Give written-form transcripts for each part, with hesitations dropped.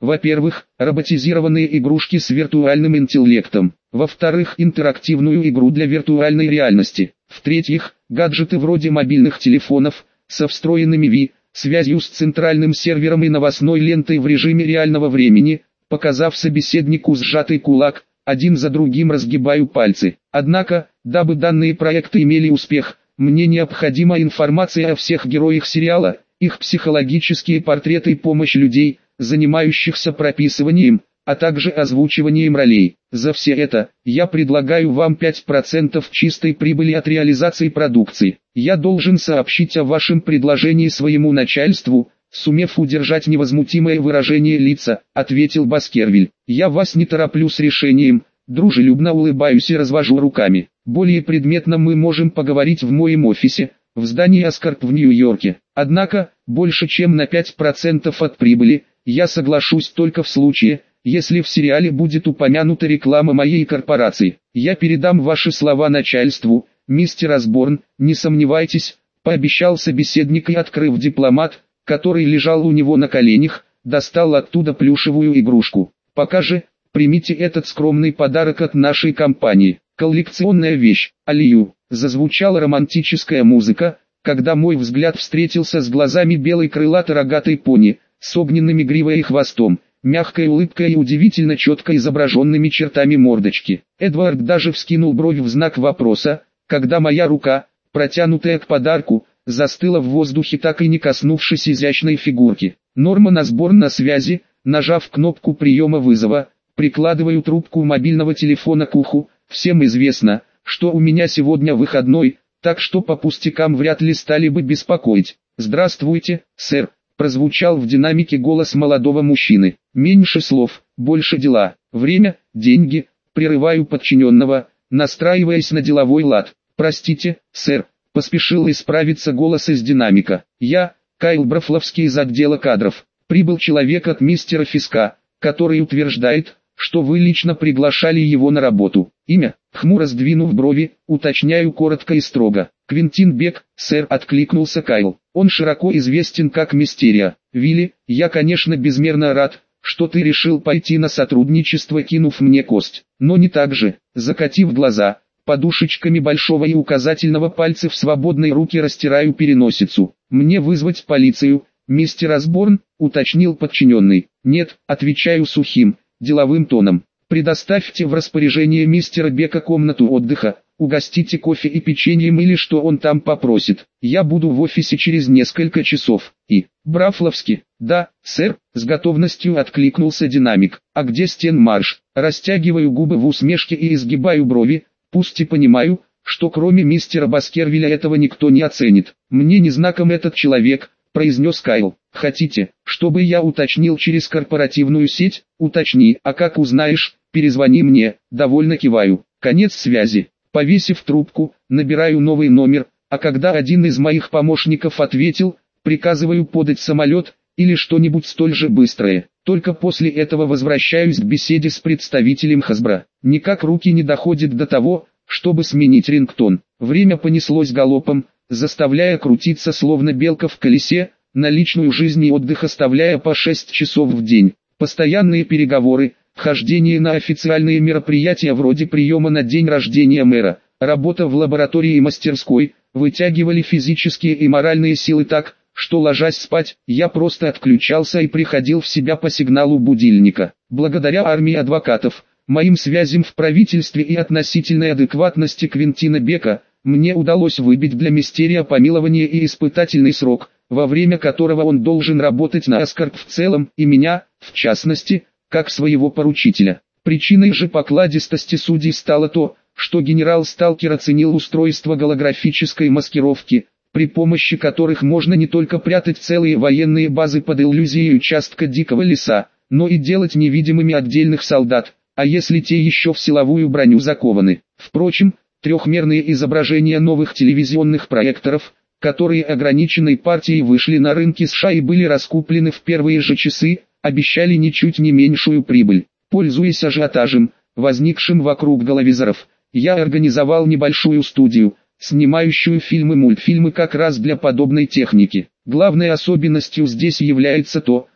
Во-первых, роботизированные игрушки с виртуальным интеллектом. Во-вторых, интерактивную игру для виртуальной реальности. В-третьих, гаджеты вроде мобильных телефонов, со встроенными Wi-Fi, связью с центральным сервером и новостной лентой в режиме реального времени. Показав собеседнику сжатый кулак, один за другим разгибаю пальцы. Однако, дабы данные проекты имели успех, мне необходима информация о всех героях сериала, их психологические портреты и помощь людей, занимающихся прописыванием, а также озвучиванием ролей. За все это, я предлагаю вам 5% чистой прибыли от реализации продукции. Я должен сообщить о вашем предложении своему начальству. Сумев удержать невозмутимое выражение лица, ответил Баскервиль. Я вас не тороплю с решением, дружелюбно улыбаюсь и развожу руками. Более предметно мы можем поговорить в моем офисе, в здании Аскарп в Нью-Йорке. Однако, больше чем на 5% от прибыли, я соглашусь только в случае, если в сериале будет упомянута реклама моей корпорации. Я передам ваши слова начальству, мистер Осборн, не сомневайтесь, пообещал собеседник и, открыв дипломат, который лежал у него на коленях, достал оттуда плюшевую игрушку. Пока же, примите этот скромный подарок от нашей компании. Коллекционная вещь, Алию. Зазвучала романтическая музыка, когда мой взгляд встретился с глазами белой крылато-рогатой пони, с огненными гривой и хвостом, мягкой улыбкой и удивительно четко изображенными чертами мордочки. Эдвард даже вскинул бровь в знак вопроса, когда моя рука, протянутая к подарку, застыла в воздухе, так и не коснувшись изящной фигурки. Норман Осборн на связи. Нажав кнопку приема вызова, прикладываю трубку мобильного телефона к уху. Всем известно, что у меня сегодня выходной, так что по пустякам вряд ли стали бы беспокоить. «Здравствуйте, сэр», прозвучал в динамике голос молодого мужчины. «Меньше слов, больше дела. Время, деньги», прерываю подчиненного, настраиваясь на деловой лад. «Простите, сэр», поспешил исправиться голос из динамика. «Я, Кайл Брафловский из отдела кадров. Прибыл человек от мистера Фиска, который утверждает, что вы лично приглашали его на работу. Имя?» Хмуро сдвинув брови, уточняю коротко и строго. «Квентин Бек, сэр», откликнулся Кайл. «Он широко известен как Мистерия. Вилли, я, конечно, безмерно рад, что ты решил пойти на сотрудничество, кинув мне кость. Но не так же». Закатив глаза, подушечками большого и указательного пальцев в свободной руке растираю переносицу. «Мне вызвать полицию, мистер Осборн?» уточнил подчиненный. «Нет», отвечаю сухим, деловым тоном. «Предоставьте в распоряжение мистера Бека комнату отдыха, угостите кофе и печеньем или что он там попросит. Я буду в офисе через несколько часов». И Брафловский. «Да, сэр», с готовностью откликнулся динамик. «А где Стенмарш?» Растягиваю губы в усмешке и изгибаю брови, пусть и понимаю, что кроме мистера Баскервиля этого никто не оценит. «Мне не знаком этот человек», произнес Кайл. «Хотите, чтобы я уточнил через корпоративную сеть?» «Уточни, а как узнаешь, перезвони мне». Довольно киваю. Конец связи. Повесив трубку, набираю новый номер, а когда один из моих помощников ответил, приказываю подать самолет, или что-нибудь столь же быстрое. Только после этого возвращаюсь к беседе с представителем Hasbro. Никак руки не доходят до того, чтобы сменить рингтон. Время понеслось галопом, заставляя крутиться словно белка в колесе, на личную жизнь и отдых оставляя по 6 часов в день. Постоянные переговоры, хождение на официальные мероприятия вроде приема на день рождения мэра, работа в лаборатории и мастерской, вытягивали физические и моральные силы так, что, ложась спать, я просто отключался и приходил в себя по сигналу будильника. Благодаря армии адвокатов, моим связям в правительстве и относительной адекватности Квентина Бека, мне удалось выбить для Мистерия помилование и испытательный срок, во время которого он должен работать на Аскарп в целом, и меня, в частности, как своего поручителя. Причиной же покладистости судей стало то, что генерал Сталкер оценил устройство голографической маскировки, при помощи которых можно не только прятать целые военные базы под иллюзией участка дикого леса, но и делать невидимыми отдельных солдат, а если те еще в силовую броню закованы. Впрочем, трехмерные изображения новых телевизионных проекторов, которые ограниченной партией вышли на рынки США и были раскуплены в первые же часы, обещали ничуть не меньшую прибыль. Пользуясь ажиотажем, возникшим вокруг головизоров, я организовал небольшую студию, снимающую фильмы-мультфильмы как раз для подобной техники. Главной особенностью здесь является то,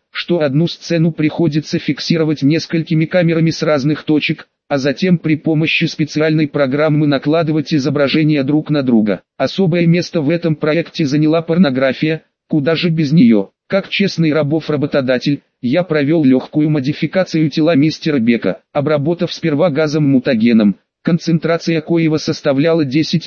что одну сцену приходится фиксировать несколькими камерами с разных точек, а затем при помощи специальной программы накладывать изображения друг на друга. Особое место в этом проекте заняла порнография, куда же без нее. Как честный рабов-работодатель, я провел легкую модификацию тела мистера Бека, обработав сперва газом мутагеном, концентрация коего составляла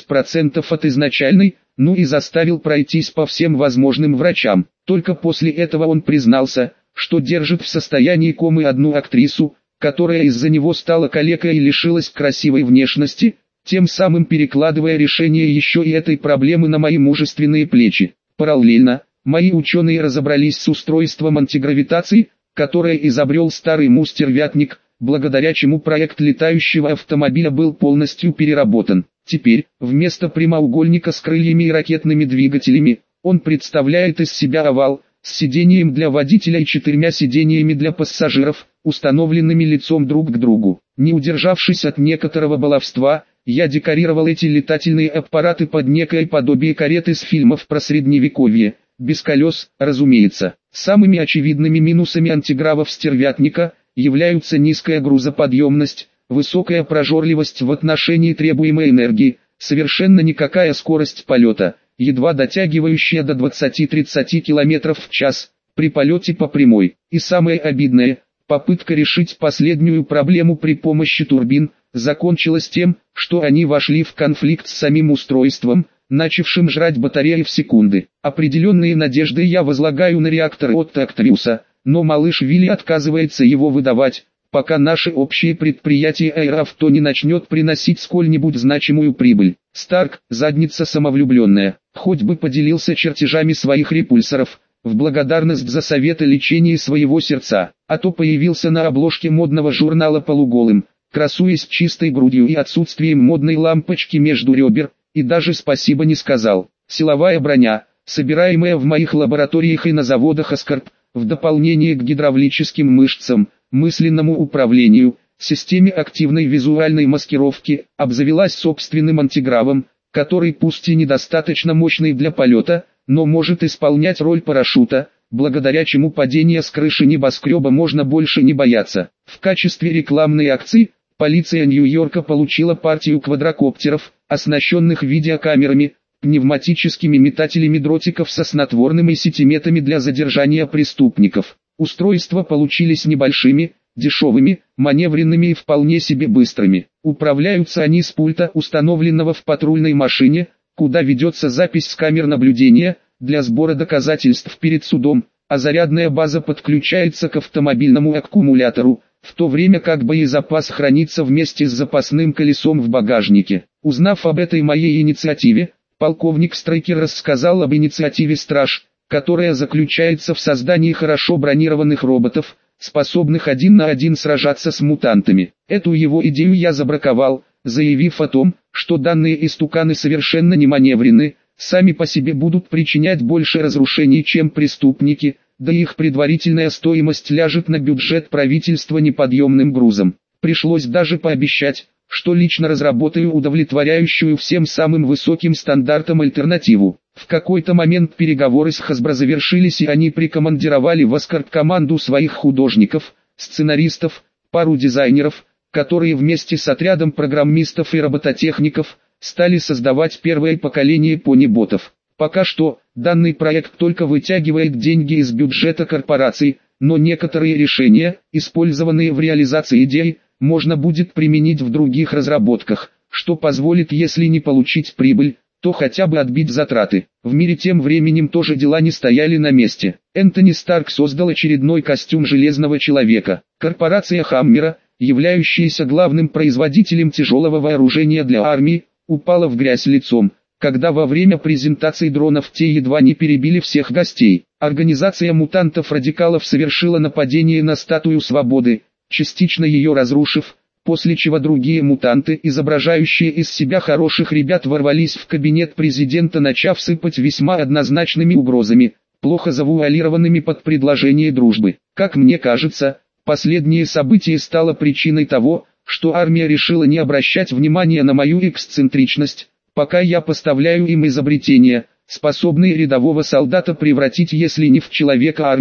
10% от изначальной, и заставил пройтись по всем возможным врачам. Только после этого он признался, что держит в состоянии комы одну актрису, которая из-за него стала калекой и лишилась красивой внешности, тем самым перекладывая решение еще и этой проблемы на мои мужественные плечи. Параллельно, мои ученые разобрались с устройством антигравитации, которое изобрел старый мустервятник, благодаря чему проект летающего автомобиля был полностью переработан. Теперь, вместо прямоугольника с крыльями и ракетными двигателями, он представляет из себя овал, с сиденьем для водителя и 4 сиденьями для пассажиров, установленными лицом друг к другу. Не удержавшись от некоторого баловства, я декорировал эти летательные аппараты под некое подобие кареты с фильмов про средневековье, без колес, разумеется. Самыми очевидными минусами антигравов-стервятника являются низкая грузоподъемность, высокая прожорливость в отношении требуемой энергии, совершенно никакая скорость полета, едва дотягивающая до 20-30 км в час, при полете по прямой. И самое обидное, попытка решить последнюю проблему при помощи турбин, закончилась тем, что они вошли в конфликт с самим устройством, начавшим жрать батареи в секунды. Определенные надежды я возлагаю на реактор от Актриуса, но малыш Вилли отказывается его выдавать, пока наше общее предприятие Аэроавто не начнет приносить сколь-нибудь значимую прибыль. Старк, задница самовлюбленная, хоть бы поделился чертежами своих репульсоров, в благодарность за советы лечения своего сердца, а то появился на обложке модного журнала полуголым, красуясь чистой грудью и отсутствием модной лампочки между ребер, и даже спасибо не сказал. Силовая броня, собираемая в моих лабораториях и на заводах Аскарп, в дополнение к гидравлическим мышцам, мысленному управлению, системе активной визуальной маскировки, обзавелась собственным антигравом, который пусть и недостаточно мощный для полета, но может исполнять роль парашюта, благодаря чему падение с крыши небоскреба можно больше не бояться. В качестве рекламной акции, полиция Нью-Йорка получила партию квадрокоптеров, оснащенных видеокамерами, пневматическими метателями дротиков со снотворным и сетиметами для задержания преступников. Устройства получились небольшими, дешевыми, маневренными и вполне себе быстрыми. Управляются они с пульта, установленного в патрульной машине, куда ведется запись с камер наблюдения, для сбора доказательств перед судом, а зарядная база подключается к автомобильному аккумулятору, в то время как боезапас хранится вместе с запасным колесом в багажнике. Узнав об этой моей инициативе, полковник Стрейкер рассказал об инициативе «Страж», которая заключается в создании хорошо бронированных роботов, способных один на один сражаться с мутантами. Эту его идею я забраковал, заявив о том, что данные истуканы совершенно не маневренны, сами по себе будут причинять больше разрушений, чем преступники, да и их предварительная стоимость ляжет на бюджет правительства неподъемным грузом. Пришлось даже пообещать, что лично разработаю удовлетворяющую всем самым высоким стандартам альтернативу. В какой-то момент переговоры с Hasbro завершились, и они прикомандировали в Аскарп команду своих художников, сценаристов, пару дизайнеров, которые вместе с отрядом программистов и робототехников стали создавать первое поколение пони-ботов. Пока что, данный проект только вытягивает деньги из бюджета корпораций, но некоторые решения, использованные в реализации идей, можно будет применить в других разработках, что позволит, если не получить прибыль, то хотя бы отбить затраты. В мире тем временем тоже дела не стояли на месте. Энтони Старк создал очередной костюм Железного Человека. Корпорация Хаммера, являющаяся главным производителем тяжелого вооружения для армии, упала в грязь лицом, когда во время презентации дронов те едва не перебили всех гостей. Организация мутантов-радикалов совершила нападение на статую свободы, частично ее разрушив, после чего другие мутанты, изображающие из себя хороших ребят, ворвались в кабинет президента, начав сыпать весьма однозначными угрозами, плохо завуалированными под предложение дружбы. Как мне кажется, последнее событие стало причиной того, что армия решила не обращать внимания на мою эксцентричность, пока я поставляю им изобретения, способные рядового солдата превратить если не в человека армию,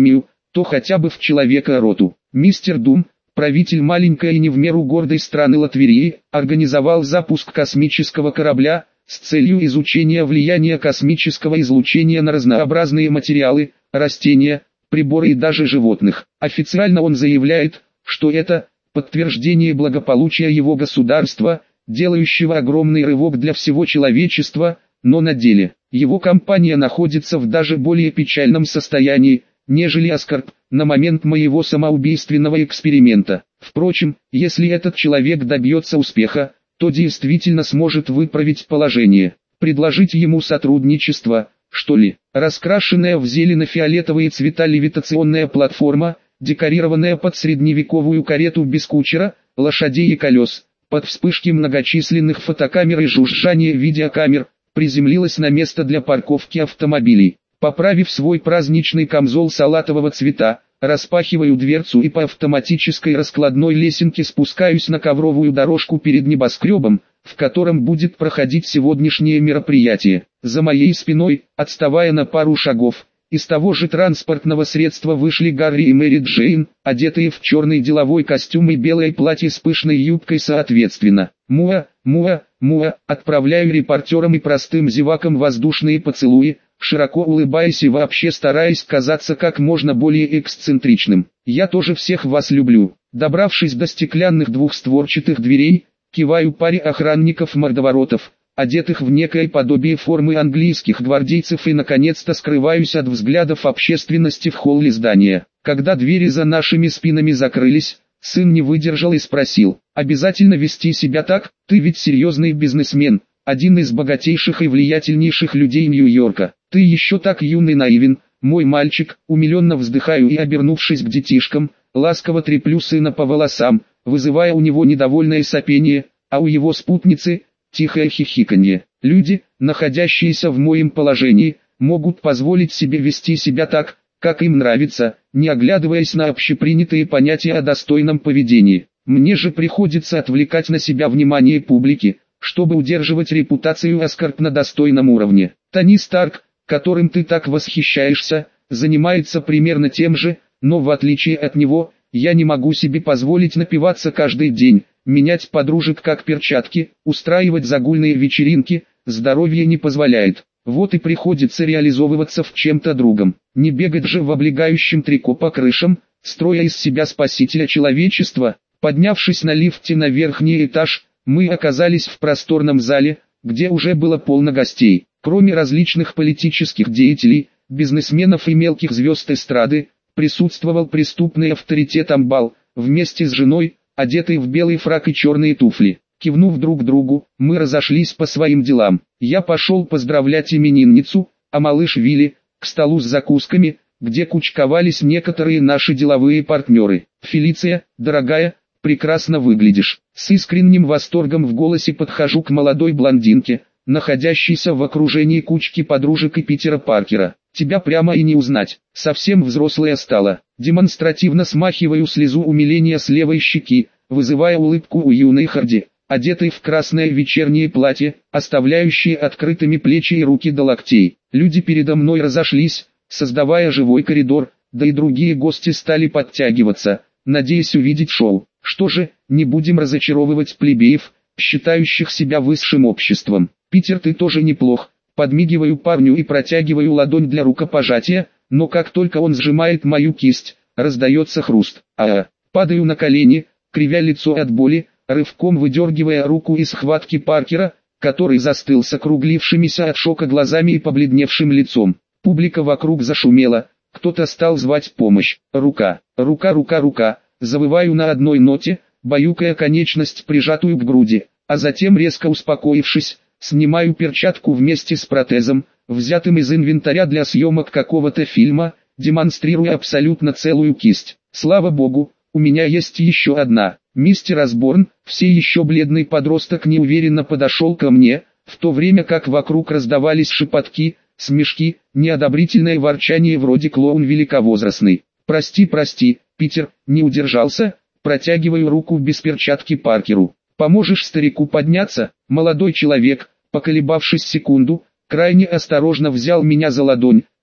то хотя бы в Человека-роту. Мистер Дум, правитель маленькой и не в меру гордой страны Латверии, организовал запуск космического корабля с целью изучения влияния космического излучения на разнообразные материалы, растения, приборы и даже животных. Официально он заявляет, что это подтверждение благополучия его государства, делающего огромный рывок для всего человечества, но на деле его компания находится в даже более печальном состоянии, нежели Аскарп на момент моего самоубийственного эксперимента. Впрочем, если этот человек добьется успеха, то действительно сможет выправить положение. Предложить ему сотрудничество, что ли? Раскрашенная в зелено-фиолетовые цвета левитационная платформа, декорированная под средневековую карету без кучера, лошадей и колес, под вспышки многочисленных фотокамер и жужжание видеокамер, приземлилась на место для парковки автомобилей. Поправив свой праздничный камзол салатового цвета, распахиваю дверцу и по автоматической раскладной лесенке спускаюсь на ковровую дорожку перед небоскребом, в котором будет проходить сегодняшнее мероприятие. За моей спиной, отставая на пару шагов, из того же транспортного средства вышли Гарри и Мэри Джейн, одетые в черный деловой костюм и белое платье с пышной юбкой соответственно. Муа, муа, муа, отправляю репортерам и простым зевакам воздушные поцелуи, широко улыбаясь и вообще стараясь казаться как можно более эксцентричным. Я тоже всех вас люблю. Добравшись до стеклянных двухстворчатых дверей, киваю паре охранников-мордоворотов, одетых в некое подобие формы английских гвардейцев, и наконец-то скрываюсь от взглядов общественности в холле здания. Когда двери за нашими спинами закрылись, сын не выдержал и спросил: «Обязательно вести себя так? Ты ведь серьезный бизнесмен, один из богатейших и влиятельнейших людей Нью-Йорка. Ты еще так юн и наивен, мой мальчик». Умиленно вздыхаю и, обернувшись к детишкам, ласково треплю сына по волосам, вызывая у него недовольное сопение, а у его спутницы – тихое хихиканье. Люди, находящиеся в моем положении, могут позволить себе вести себя так, как им нравится, не оглядываясь на общепринятые понятия о достойном поведении. Мне же приходится отвлекать на себя внимание публики, чтобы удерживать репутацию Аскарп на достойном уровне. Тони Старк, которым ты так восхищаешься, занимается примерно тем же, но в отличие от него, я не могу себе позволить напиваться каждый день, менять подружек как перчатки, устраивать загульные вечеринки, здоровье не позволяет. Вот и приходится реализовываться в чем-то другом. Не бегать же в облегающем трико по крышам, строя из себя спасителя человечества. Поднявшись на лифте на верхний этаж, мы оказались в просторном зале, где уже было полно гостей. Кроме различных политических деятелей, бизнесменов и мелких звезд эстрады, присутствовал преступный авторитет Амбал, вместе с женой, одетой в белый фрак и черные туфли. Кивнув друг другу, мы разошлись по своим делам. Я пошел поздравлять именинницу, а малыш Вилли – к столу с закусками, где кучковались некоторые наши деловые партнеры. «Фелиция, дорогая, прекрасно выглядишь». С искренним восторгом в голосе подхожу к молодой блондинке, находящейся в окружении кучки подружек и Питера Паркера. «Тебя прямо и не узнать, совсем взрослая стала». Демонстративно смахиваю слезу умиления с левой щеки, вызывая улыбку у юной Харди, одетой в красное вечернее платье, оставляющее открытыми плечи и руки до локтей. Люди передо мной разошлись, создавая живой коридор, да и другие гости стали подтягиваться, надеясь увидеть шоу. Что же, не будем разочаровывать плебеев, считающих себя высшим обществом. «Питер, ты тоже неплох». Подмигиваю парню и протягиваю ладонь для рукопожатия, но как только он сжимает мою кисть, раздается хруст. Падаю на колени, кривя лицо от боли, рывком выдергивая руку из схватки Паркера, который застыл с округлившимися от шока глазами и побледневшим лицом. Публика вокруг зашумела, кто-то стал звать помощь. Рука, рука, рука, рука. Завываю на одной ноте, баюкая конечность, прижатую к груди, а затем, резко успокоившись, снимаю перчатку вместе с протезом, взятым из инвентаря для съемок какого-то фильма, демонстрируя абсолютно целую кисть. Слава богу, у меня есть еще одна. Мистер Осборн, все еще бледный подросток, неуверенно подошел ко мне, в то время как вокруг раздавались шепотки, смешки, неодобрительное ворчание вроде «клоун великовозрастный». «Прости, прости, Питер», не удержался, протягиваю руку без перчатки Паркеру. «Поможешь старику подняться?» Молодой человек, поколебавшись секунду, крайне осторожно взял меня за ладонь,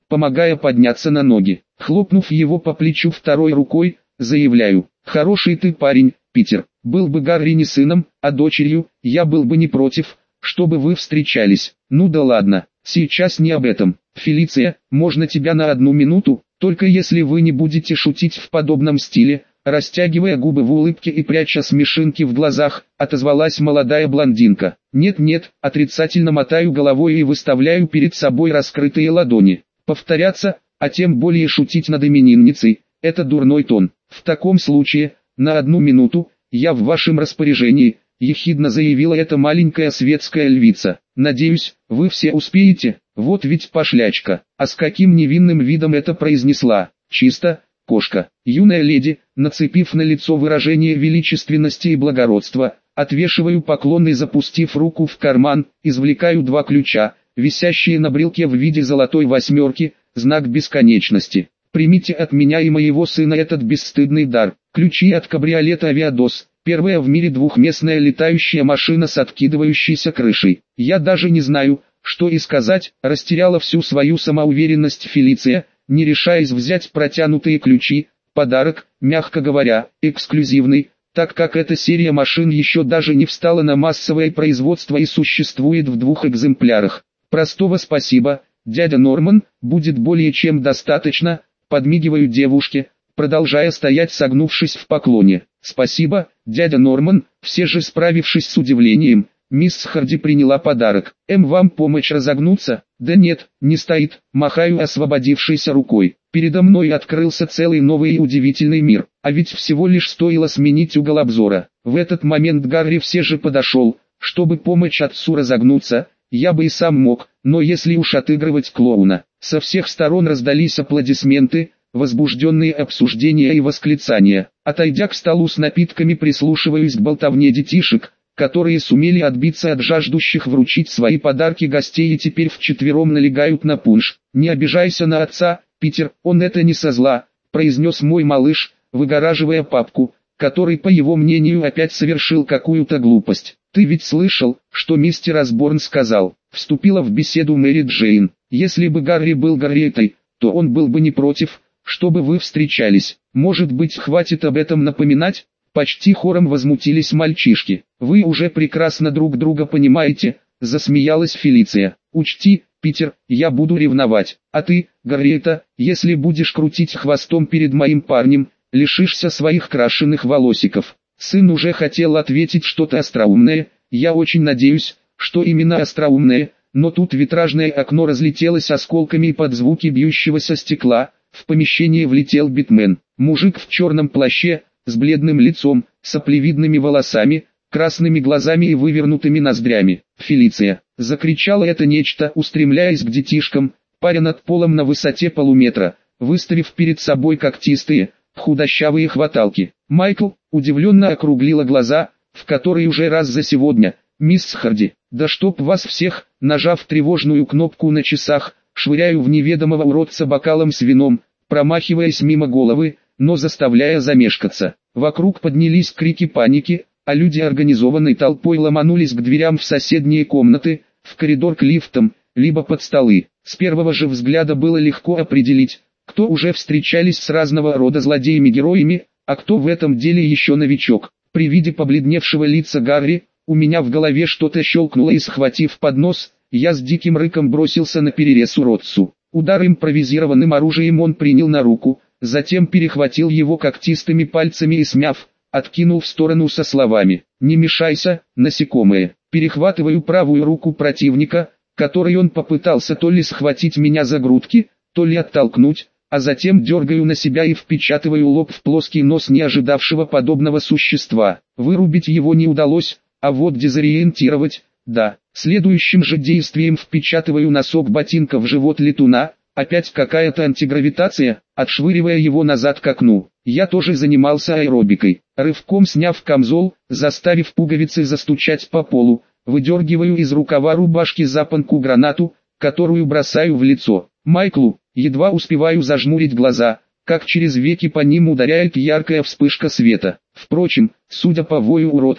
помогая подняться на ноги. Хлопнув его по плечу второй рукой, заявляю: «Хороший ты парень, Питер. Был бы Гарри не сыном, а дочерью, я был бы не против, чтобы вы встречались». «Ну да ладно, сейчас не об этом. Фелиция, можно тебя на 1 минуту, только если вы не будете шутить в подобном стиле?» Растягивая губы в улыбке и пряча смешинки в глазах, отозвалась молодая блондинка. «Нет-нет», отрицательно мотаю головой и выставляю перед собой раскрытые ладони. Повторяться, а тем более шутить над именинницей, это дурной тон. «В таком случае, на 1 минуту, я в вашем распоряжении», ехидно заявила эта маленькая светская львица. «Надеюсь, вы все успеете, вот ведь пошлячка». А с каким невинным видом это произнесла. «Чисто, кошка». Юная леди, нацепив на лицо выражение величественности и благородства, отвешиваю поклон и, запустив руку в карман, извлекаю 2 ключа, висящие на брелке в виде золотой 8, знак бесконечности. «Примите от меня и моего сына этот бесстыдный дар. Ключи от кабриолета «Авиадос», первая в мире двухместная летающая машина с откидывающейся крышей». Я даже не знаю, что и сказать, растеряла всю свою самоуверенность Фелиция, не решаясь взять протянутые ключи. Подарок, мягко говоря, эксклюзивный, так как эта серия машин еще даже не встала на массовое производство и существует в 2 экземплярах. «Простого спасибо, дядя Норман, будет более чем достаточно», подмигиваю девушке, продолжая стоять согнувшись в поклоне. «Спасибо, дядя Норман», все же справившись с удивлением, мисс Харди приняла подарок. «Вам помочь разогнуться?» «Да нет, не стоит», махаю освободившейся рукой. Передо мной открылся целый новый и удивительный мир, а ведь всего лишь стоило сменить угол обзора. В этот момент Гарри все же подошел, чтобы помочь отцу разогнуться. Я бы и сам мог, но если уж отыгрывать клоуна. Со всех сторон раздались аплодисменты, возбужденные обсуждения и восклицания. Отойдя к столу с напитками, прислушиваюсь к болтовне детишек, которые сумели отбиться от жаждущих вручить свои подарки гостей и теперь вчетвером налегают на пунш. «Не обижайся на отца, Питер, он это не со зла», произнес мой малыш, выгораживая папку, который, по его мнению, опять совершил какую-то глупость. «Ты ведь слышал, что мистер Осборн сказал?» Вступила в беседу Мэри Джейн. «Если бы Гарри был Гарриетой, то он был бы не против, чтобы вы встречались. Может быть, хватит об этом напоминать?» Почти хором возмутились мальчишки. «Вы уже прекрасно друг друга понимаете», засмеялась Фелиция. «Учти, Питер, я буду ревновать. А ты, Гарриета, если будешь крутить хвостом перед моим парнем, лишишься своих крашеных волосиков». Сын уже хотел ответить что-то остроумное, я очень надеюсь, что именно остроумное, но тут витражное окно разлетелось осколками и под звуки бьющегося стекла, в помещение влетел Битмен. Мужик в черном плаще, с бледным лицом, саплевидными волосами, красными глазами и вывернутыми ноздрями. «Фелиция!» — закричало это нечто, устремляясь к детишкам, паря над полом на высоте полуметра, выставив перед собой когтистые, худощавые хваталки. Майкл удивленно округлила глаза, в который уже раз за сегодня. «Мисс Харди, да чтоб вас всех!» Нажав тревожную кнопку на часах, швыряю в неведомого уродца бокалом с вином, промахиваясь мимо головы, но заставляя замешкаться. Вокруг поднялись крики паники, а люди организованной толпой ломанулись к дверям в соседние комнаты, в коридор к лифтам, либо под столы. С первого же взгляда было легко определить, кто уже встречались с разного рода злодеями-героями, а кто в этом деле еще новичок. При виде побледневшего лица Гарри, у меня в голове что-то щелкнуло и, схватив поднос, я с диким рыком бросился на перерез уродцу. Удар импровизированным оружием он принял на руку, затем перехватил его когтистыми пальцами и, смяв, откинул в сторону со словами: «Не мешайся, насекомое». Перехватываю правую руку противника, которой он попытался то ли схватить меня за грудки, то ли оттолкнуть, а затем дергаю на себя и впечатываю лоб в плоский нос не ожидавшего подобного существа. Вырубить его не удалось, а вот дезориентировать – да. Следующим же действием впечатываю носок ботинка в живот летуна, опять какая-то антигравитация, отшвыривая его назад к окну. Я тоже занимался аэробикой. Рывком сняв камзол, заставив пуговицы застучать по полу, выдергиваю из рукава рубашки запонку гранату, которую бросаю в лицо Майклу. Едва успеваю зажмурить глаза, как через веки по ним ударяет яркая вспышка света. Впрочем, судя по вою уродца,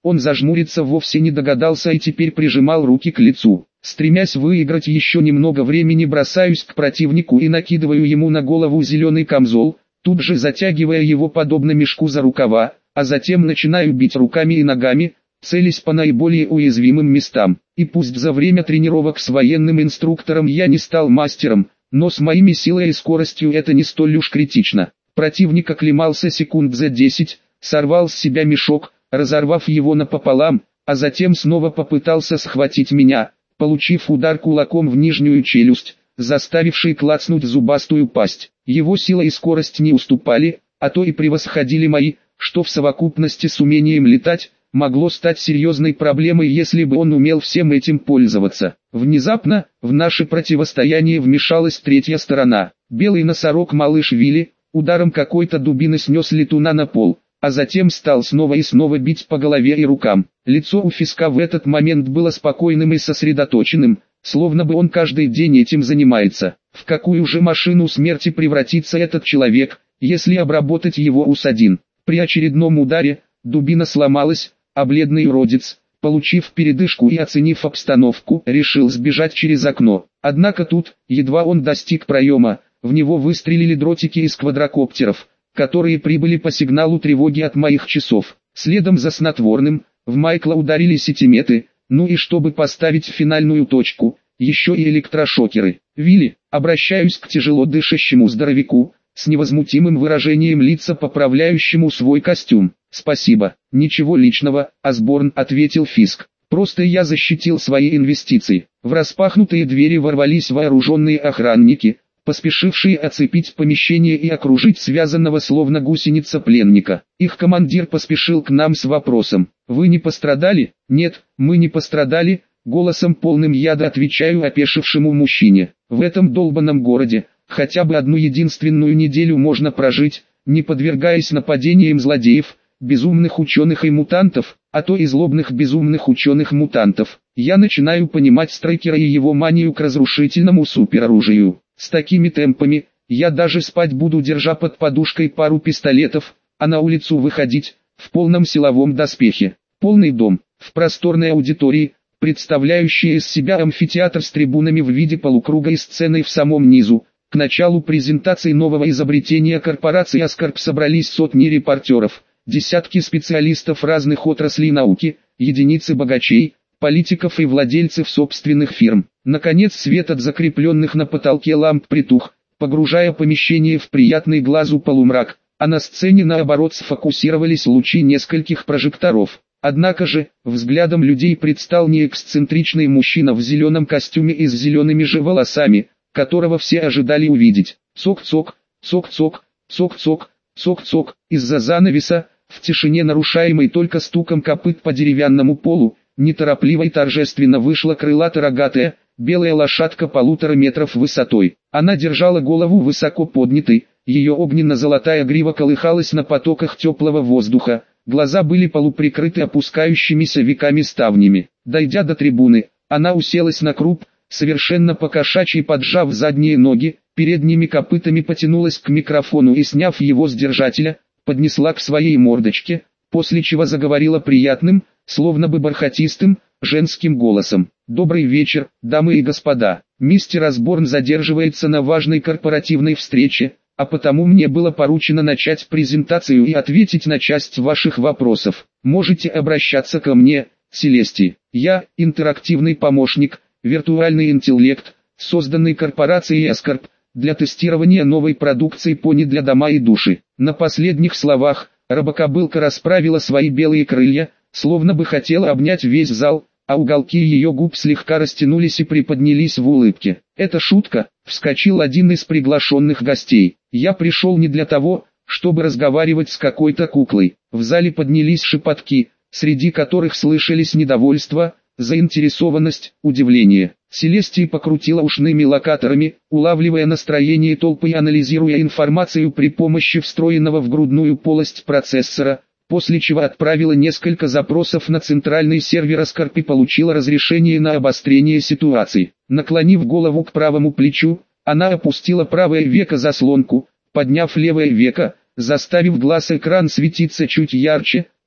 Он зажмуриться вовсе не догадался и теперь прижимал руки к лицу. Стремясь выиграть еще немного времени, бросаюсь к противнику и накидываю ему на голову зеленый камзол, тут же затягивая его подобно мешку за рукава, а затем начинаю бить руками и ногами, целясь по наиболее уязвимым местам. И пусть за время тренировок с военным инструктором я не стал мастером, но с моими силой и скоростью это не столь уж критично. Противник оклемался секунд за 10, сорвал с себя мешок, разорвав его напополам, а затем снова попытался схватить меня, получив удар кулаком в нижнюю челюсть, заставивший клацнуть зубастую пасть. Его сила и скорость не уступали, а то и превосходили мои, что в совокупности с умением летать, могло стать серьезной проблемой, если бы он умел всем этим пользоваться. Внезапно, в наше противостояние вмешалась третья сторона. Белый носорог малыш Вилли, ударом какой-то дубины снес летуна на пол, а затем стал снова и снова бить по голове и рукам. Лицо у Фиска в этот момент было спокойным и сосредоточенным, словно бы он каждый день этим занимается. В какую же машину смерти превратится этот человек, если обработать его УС-1? При очередном ударе, дубина сломалась, а бледный уродец, получив передышку и оценив обстановку, решил сбежать через окно. Однако тут, едва он достиг проема, в него выстрелили дротики из квадрокоптеров, которые прибыли по сигналу тревоги от моих часов. Следом за снотворным, в Майкла ударили сетиметы, ну и чтобы поставить финальную точку, еще и электрошокеры. Вилли, обращаюсь к тяжело дышащему здоровяку, с невозмутимым выражением лица поправляющему свой костюм. «Спасибо, ничего личного», — Осборн ответил Фиск. «Просто я защитил свои инвестиции». В распахнутые двери ворвались вооруженные охранники, поспешившие оцепить помещение и окружить связанного словно гусеница пленника. Их командир поспешил к нам с вопросом: «Вы не пострадали?» «Нет, мы не пострадали», — голосом полным яда отвечаю опешившему мужчине. «В этом долбанном городе хотя бы одну единственную неделю можно прожить, не подвергаясь нападениям злодеев, безумных ученых и мутантов, а то и злобных безумных ученых-мутантов. Я начинаю понимать Страйкера и его манию к разрушительному супероружию. С такими темпами, я даже спать буду, держа под подушкой пару пистолетов, а на улицу выходить, в полном силовом доспехе». Полный дом, в просторной аудитории, представляющей из себя амфитеатр с трибунами в виде полукруга и сценой в самом низу. К началу презентации нового изобретения корпорации Аскорб собрались сотни репортеров, десятки специалистов разных отраслей науки, единицы богачей, политиков и владельцев собственных фирм. Наконец свет от закрепленных на потолке ламп притух, погружая помещение в приятный глазу полумрак, а на сцене наоборот сфокусировались лучи нескольких прожекторов. Однако же, взглядом людей предстал не эксцентричный мужчина в зеленом костюме и с зелеными же волосами, которого все ожидали увидеть. Цок-цок, цок-цок, цок-цок, цок-цок. Из-за занавеса, в тишине, нарушаемой только стуком копыт по деревянному полу, неторопливо и торжественно вышла крылато-рогатая, белая лошадка 1,5 метра высотой. Она держала голову высоко поднятой, ее огненно-золотая грива колыхалась на потоках теплого воздуха, глаза были полуприкрыты опускающимися веками ставнями. Дойдя до трибуны, она уселась на круп, совершенно по-кошачьи поджав задние ноги, передними копытами потянулась к микрофону и, сняв его с держателя, поднесла к своей мордочке, после чего заговорила приятным, словно бы бархатистым, женским голосом. «Добрый вечер, дамы и господа. Мистер Осборн задерживается на важной корпоративной встрече, а потому мне было поручено начать презентацию и ответить на часть ваших вопросов. Можете обращаться ко мне, Селестий. Я – интерактивный помощник, виртуальный интеллект, созданный корпорацией Аскорб, для тестирования новой продукции пони для дома и души». На последних словах, робокобылка расправила свои белые крылья, словно бы хотела обнять весь зал, а уголки ее губ слегка растянулись и приподнялись в улыбке. «Это шутка», — вскочил один из приглашенных гостей. «Я пришел не для того, чтобы разговаривать с какой-то куклой». В зале поднялись шепотки, среди которых слышались недовольство, заинтересованность, удивление. Селестия покрутила ушными локаторами, улавливая настроение толпы и анализируя информацию при помощи встроенного в грудную полость процессора, после чего отправила несколько запросов на центральный сервер Аскорб и получила разрешение на обострение ситуации. Наклонив голову к правому плечу, она опустила правое веко заслонку, подняв левое веко, заставив глаз-экран светиться чуть ярче,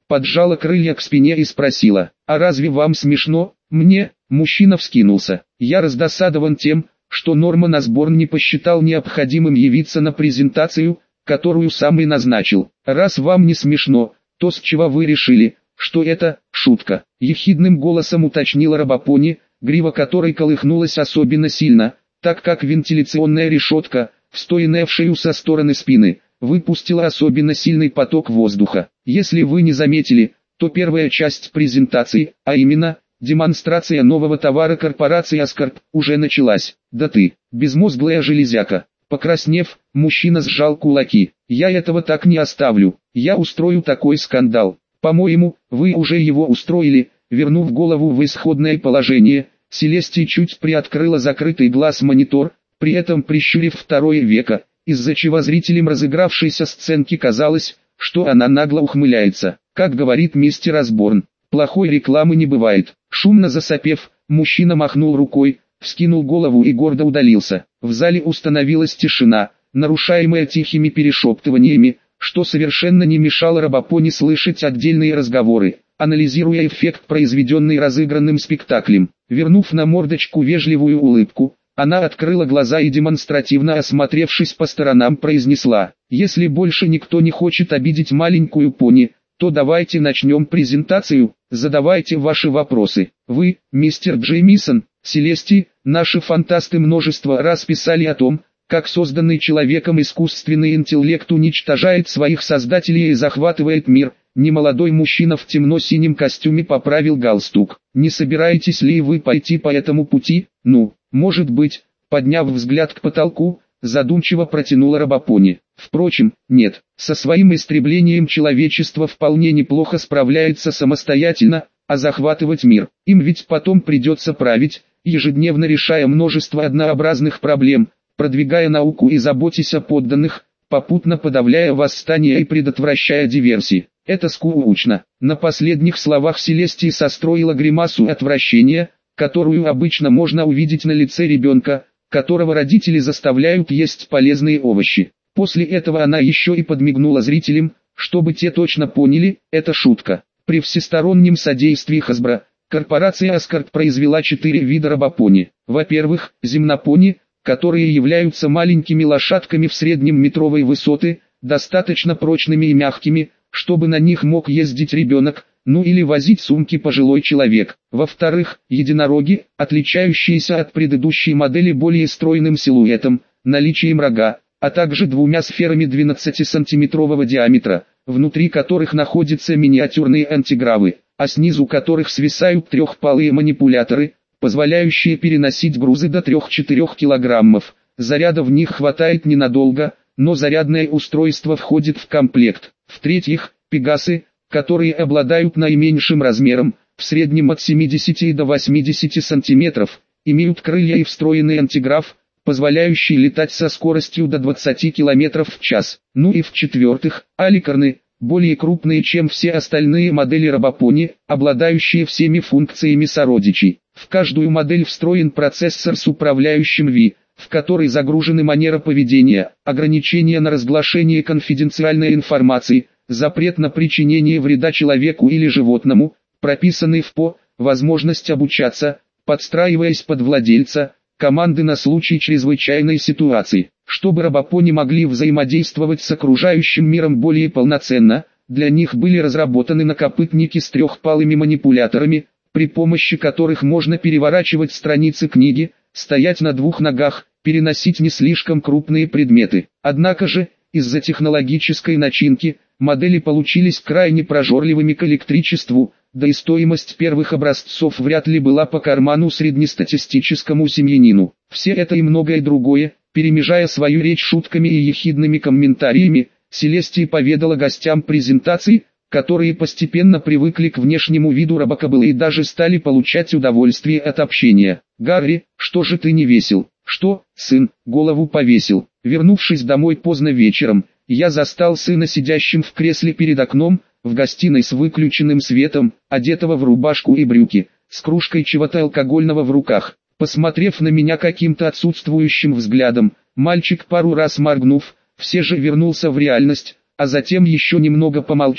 поджала крылья к спине и спросила: «А разве вам смешно?» «Мне?» Мужчина вскинулся. «Я раздосадован тем, что Норман Осборн не посчитал необходимым явиться на презентацию, которую сам и назначил. Раз вам не смешно, то с чего вы решили, что это шутка?» Ехидным голосом уточнила Рабапони, грива которой колыхнулась особенно сильно, так как вентиляционная решетка, встроенная в шею со стороны спины, выпустила особенно сильный поток воздуха. Если вы не заметили, то первая часть презентации, а именно демонстрация нового товара корпорации Ascorp, уже началась. «Да ты, безмозглая железяка!» Покраснев, мужчина сжал кулаки. «Я этого так не оставлю. Я устрою такой скандал. По-моему, вы уже его устроили». Вернув голову в исходное положение, Селестия чуть приоткрыла закрытый глаз-монитор, при этом прищурив второе веко, из-за чего зрителям разыгравшейся сценки казалось, что она нагло ухмыляется. Как говорит мистер Осборн, плохой рекламы не бывает. Шумно засопев, мужчина махнул рукой, вскинул голову и гордо удалился. В зале установилась тишина, нарушаемая тихими перешептываниями, что совершенно не мешало Рабапони слышать отдельные разговоры, анализируя эффект, произведенный разыгранным спектаклем. Вернув на мордочку вежливую улыбку, она открыла глаза и, демонстративно осмотревшись по сторонам, произнесла: «Если больше никто не хочет обидеть маленькую пони, то давайте начнем презентацию, задавайте ваши вопросы. Вы, мистер Джеймисон, Селести, наши фантасты множество раз писали о том, как созданный человеком искусственный интеллект уничтожает своих создателей и захватывает мир». Немолодой мужчина в темно-синем костюме поправил галстук. «Не собираетесь ли вы пойти по этому пути?» «Ну, может быть», подняв взгляд к потолку, задумчиво протянула Рабапони. «Впрочем, нет, со своим истреблением человечество вполне неплохо справляется самостоятельно, а захватывать мир, им ведь потом придется править, ежедневно решая множество однообразных проблем, продвигая науку и заботясь о подданных, попутно подавляя восстания и предотвращая диверсии. Это скучно». На последних словах Селестия состроила гримасу отвращения, которую обычно можно увидеть на лице ребенка, которого родители заставляют есть полезные овощи. После этого она еще и подмигнула зрителям, чтобы те точно поняли, это шутка. При всестороннем содействии Hasbro, корпорация Ascorp произвела 4 вида Рабапони. Во-первых, земнопони, которые являются маленькими лошадками в среднем метровой высоты, достаточно прочными и мягкими, чтобы на них мог ездить ребенок, ну или возить сумки пожилой человек. Во-вторых, единороги, отличающиеся от предыдущей модели более стройным силуэтом, наличием рога, а также 2 сферами 12-сантиметрового диаметра, внутри которых находятся миниатюрные антигравы, а снизу которых свисают трехпалые манипуляторы, позволяющие переносить грузы до 3-4 килограммов. Заряда в них хватает ненадолго, но зарядное устройство входит в комплект. В-третьих, пегасы, которые обладают наименьшим размером, в среднем от 70 до 80 сантиметров, имеют крылья и встроенный антиграф, позволяющий летать со скоростью до 20 км в час. Ну и в-четвертых, аликорны, более крупные, чем все остальные модели Рабапони, обладающие всеми функциями сородичей. В каждую модель встроен процессор с управляющим Ви, в который загружены манера поведения, ограничения на разглашение конфиденциальной информации, запрет на причинение вреда человеку или животному, прописанный в ПО, возможность обучаться, подстраиваясь под владельца, команды на случай чрезвычайной ситуации. Чтобы Рабапони могли взаимодействовать с окружающим миром более полноценно, для них были разработаны накопытники с трехпалыми манипуляторами, при помощи которых можно переворачивать страницы книги, стоять на 2 ногах, переносить не слишком крупные предметы. Однако же, из-за технологической начинки, модели получились крайне прожорливыми к электричеству, да и стоимость первых образцов вряд ли была по карману среднестатистическому семьянину. Все это и многое другое, перемежая свою речь шутками и ехидными комментариями, Селестия поведала гостям презентации, которые постепенно привыкли к внешнему виду Рабакабыла и даже стали получать удовольствие от общения. «Гарри, что же ты не весел?» «Что, сын, голову повесил?» Вернувшись домой поздно вечером, я застал сына сидящим в кресле перед окном, в гостиной с выключенным светом, одетого в рубашку и брюки, с кружкой чего-то алкогольного в руках. Посмотрев на меня каким-то отсутствующим взглядом, мальчик, пару раз моргнув, все же вернулся в реальность, а затем, еще немного помолчав,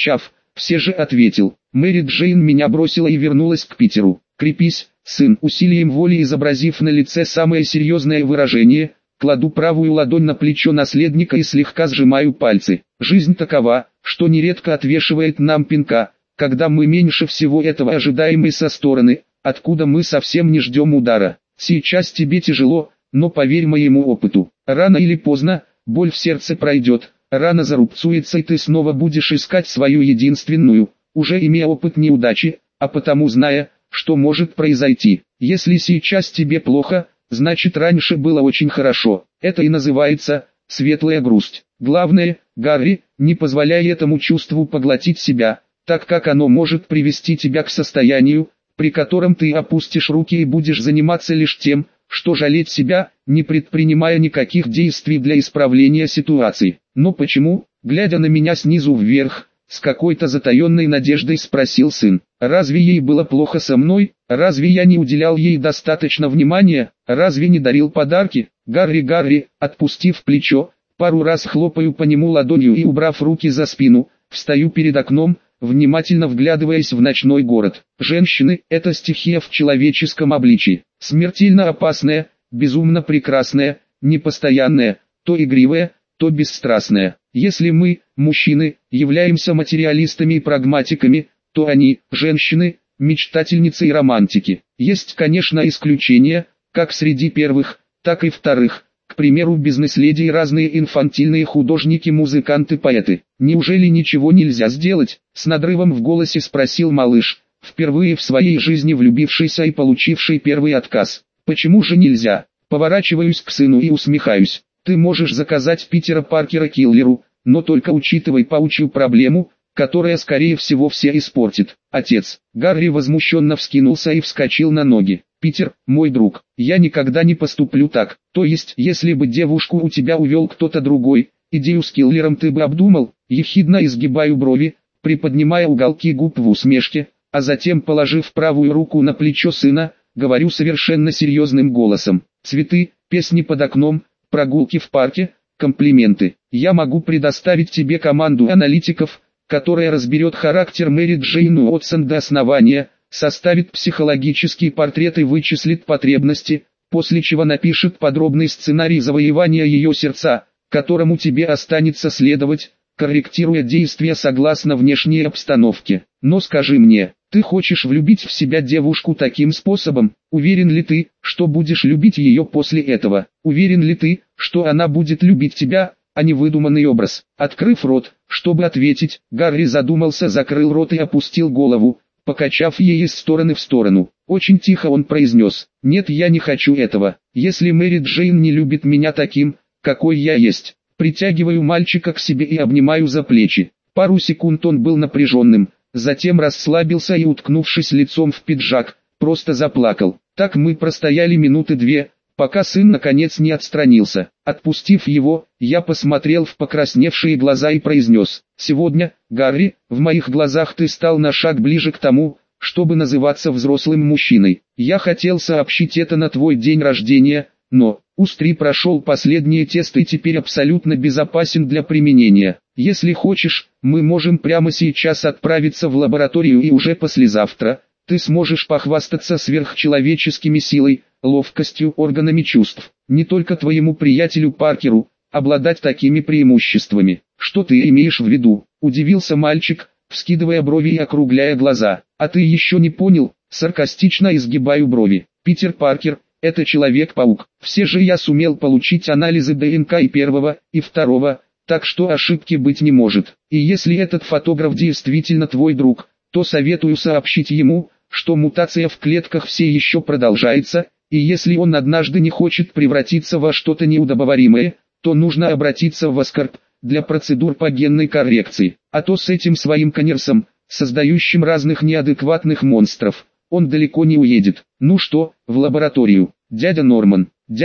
все же ответил. Мэри Джейн меня бросила и вернулась к Питеру. Крепись, сын. Усилием воли изобразив на лице самое серьезное выражение, кладу правую ладонь на плечо наследника и слегка сжимаю пальцы. Жизнь такова, что нередко отвешивает нам пинка, когда мы меньше всего этого ожидаем и со стороны, откуда мы совсем не ждем удара. Сейчас тебе тяжело, но поверь моему опыту, рано или поздно, боль в сердце пройдет, рана зарубцуется и ты снова будешь искать свою единственную, уже имея опыт неудачи, а потому зная, что может произойти. Если сейчас тебе плохо, значит раньше было очень хорошо. Это и называется светлая грусть. Главное, Гарри, не позволяй этому чувству поглотить себя, так как оно может привести тебя к состоянию, при котором ты опустишь руки и будешь заниматься лишь тем, что жалеть себя, не предпринимая никаких действий для исправления ситуации. Но почему, глядя на меня снизу вверх, с какой-то затаенной надеждой спросил сын, разве ей было плохо со мной, разве я не уделял ей достаточно внимания, разве не дарил подарки? Гарри, отпустив плечо, пару раз хлопаю по нему ладонью и убрав руки за спину, встаю перед окном, внимательно вглядываясь в ночной город. Женщины – это стихия в человеческом обличии, смертельно опасная, безумно прекрасная, непостоянная, то игривая, то бесстрастная. Если мы, мужчины, являемся материалистами и прагматиками, то они, женщины, мечтательницы и романтики. Есть, конечно, исключения, как среди первых, так и вторых. К примеру, бизнес-леди и разные инфантильные художники, музыканты, поэты. Неужели ничего нельзя сделать? С надрывом в голосе спросил малыш, впервые в своей жизни влюбившийся и получивший первый отказ. Почему же нельзя? Поворачиваюсь к сыну и усмехаюсь. Ты можешь заказать Питера Паркера киллеру, но только учитывай паучью проблему, которая скорее всего все испортит. Отец. Гарри возмущенно вскинулся и вскочил на ноги. Питер, мой друг, я никогда не поступлю так. То есть, если бы девушку у тебя увел кто-то другой, идею с киллером ты бы обдумал? Ехидно изгибаю брови, приподнимая уголки губ в усмешке, а затем, положив правую руку на плечо сына, говорю совершенно серьезным голосом. Цветы, песни под окном, прогулки в парке, комплименты. Я могу предоставить тебе команду аналитиков, которая разберет характер Мэри Джейн Уотсон до основания, составит психологический портрет и вычислит потребности, после чего напишет подробный сценарий завоевания ее сердца, которому тебе останется следовать, корректируя действия согласно внешней обстановке. Но скажи мне, ты хочешь влюбить в себя девушку таким способом? Уверен ли ты, что будешь любить ее после этого? Уверен ли ты, что она будет любить тебя, а не выдуманный образ? Открыв рот, чтобы ответить, Гарри задумался, закрыл рот и опустил голову, покачав ей из стороны в сторону. Очень тихо он произнес: «Нет, я не хочу этого. Если Мэри Джейн не любит меня таким, какой я есть». Притягиваю мальчика к себе и обнимаю за плечи. Пару секунд он был напряженным, затем расслабился и, уткнувшись лицом в пиджак, просто заплакал. Так мы простояли минуты две, пока сын наконец не отстранился. Отпустив его, я посмотрел в покрасневшие глаза и произнес: «Сегодня, Гарри, в моих глазах ты стал на шаг ближе к тому, чтобы называться взрослым мужчиной. Я хотел сообщить это на твой день рождения, но УС-3 прошел последние тесты и теперь абсолютно безопасен для применения. Если хочешь, мы можем прямо сейчас отправиться в лабораторию и уже послезавтра ты сможешь похвастаться сверхчеловеческими силой, ловкостью, органами чувств. Не только твоему приятелю Паркеру обладать такими преимуществами». «Что ты имеешь в виду?» – удивился мальчик, вскидывая брови и округляя глаза. «А ты еще не понял?» – саркастично изгибаю брови. «Питер Паркер – это Человек-паук. Все же я сумел получить анализы ДНК и первого, и второго, так что ошибки быть не может. И если этот фотограф действительно твой друг, то советую сообщить ему, что мутация в клетках все еще продолжается, и если он однажды не хочет превратиться во что-то неудобоваримое, то нужно обратиться в Аскорб для процедур по генной коррекции. А то с этим своим конерсом, создающим разных неадекватных монстров, он далеко не уедет. Ну что, в лабораторию, дядя Норман».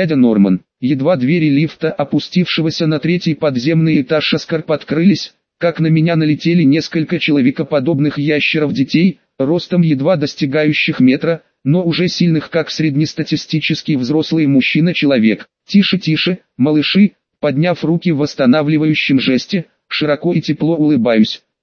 Едва двери лифта, опустившегося на 3-й подземный этаж Аскорб, открылись, как на меня налетели несколько человекоподобных ящеров-детей, ростом едва достигающих метра, но уже сильных как среднестатистический взрослый мужчина-человек. «Тише, малыши», подняв руки в восстанавливающем жесте, широко и тепло улыбаюсь,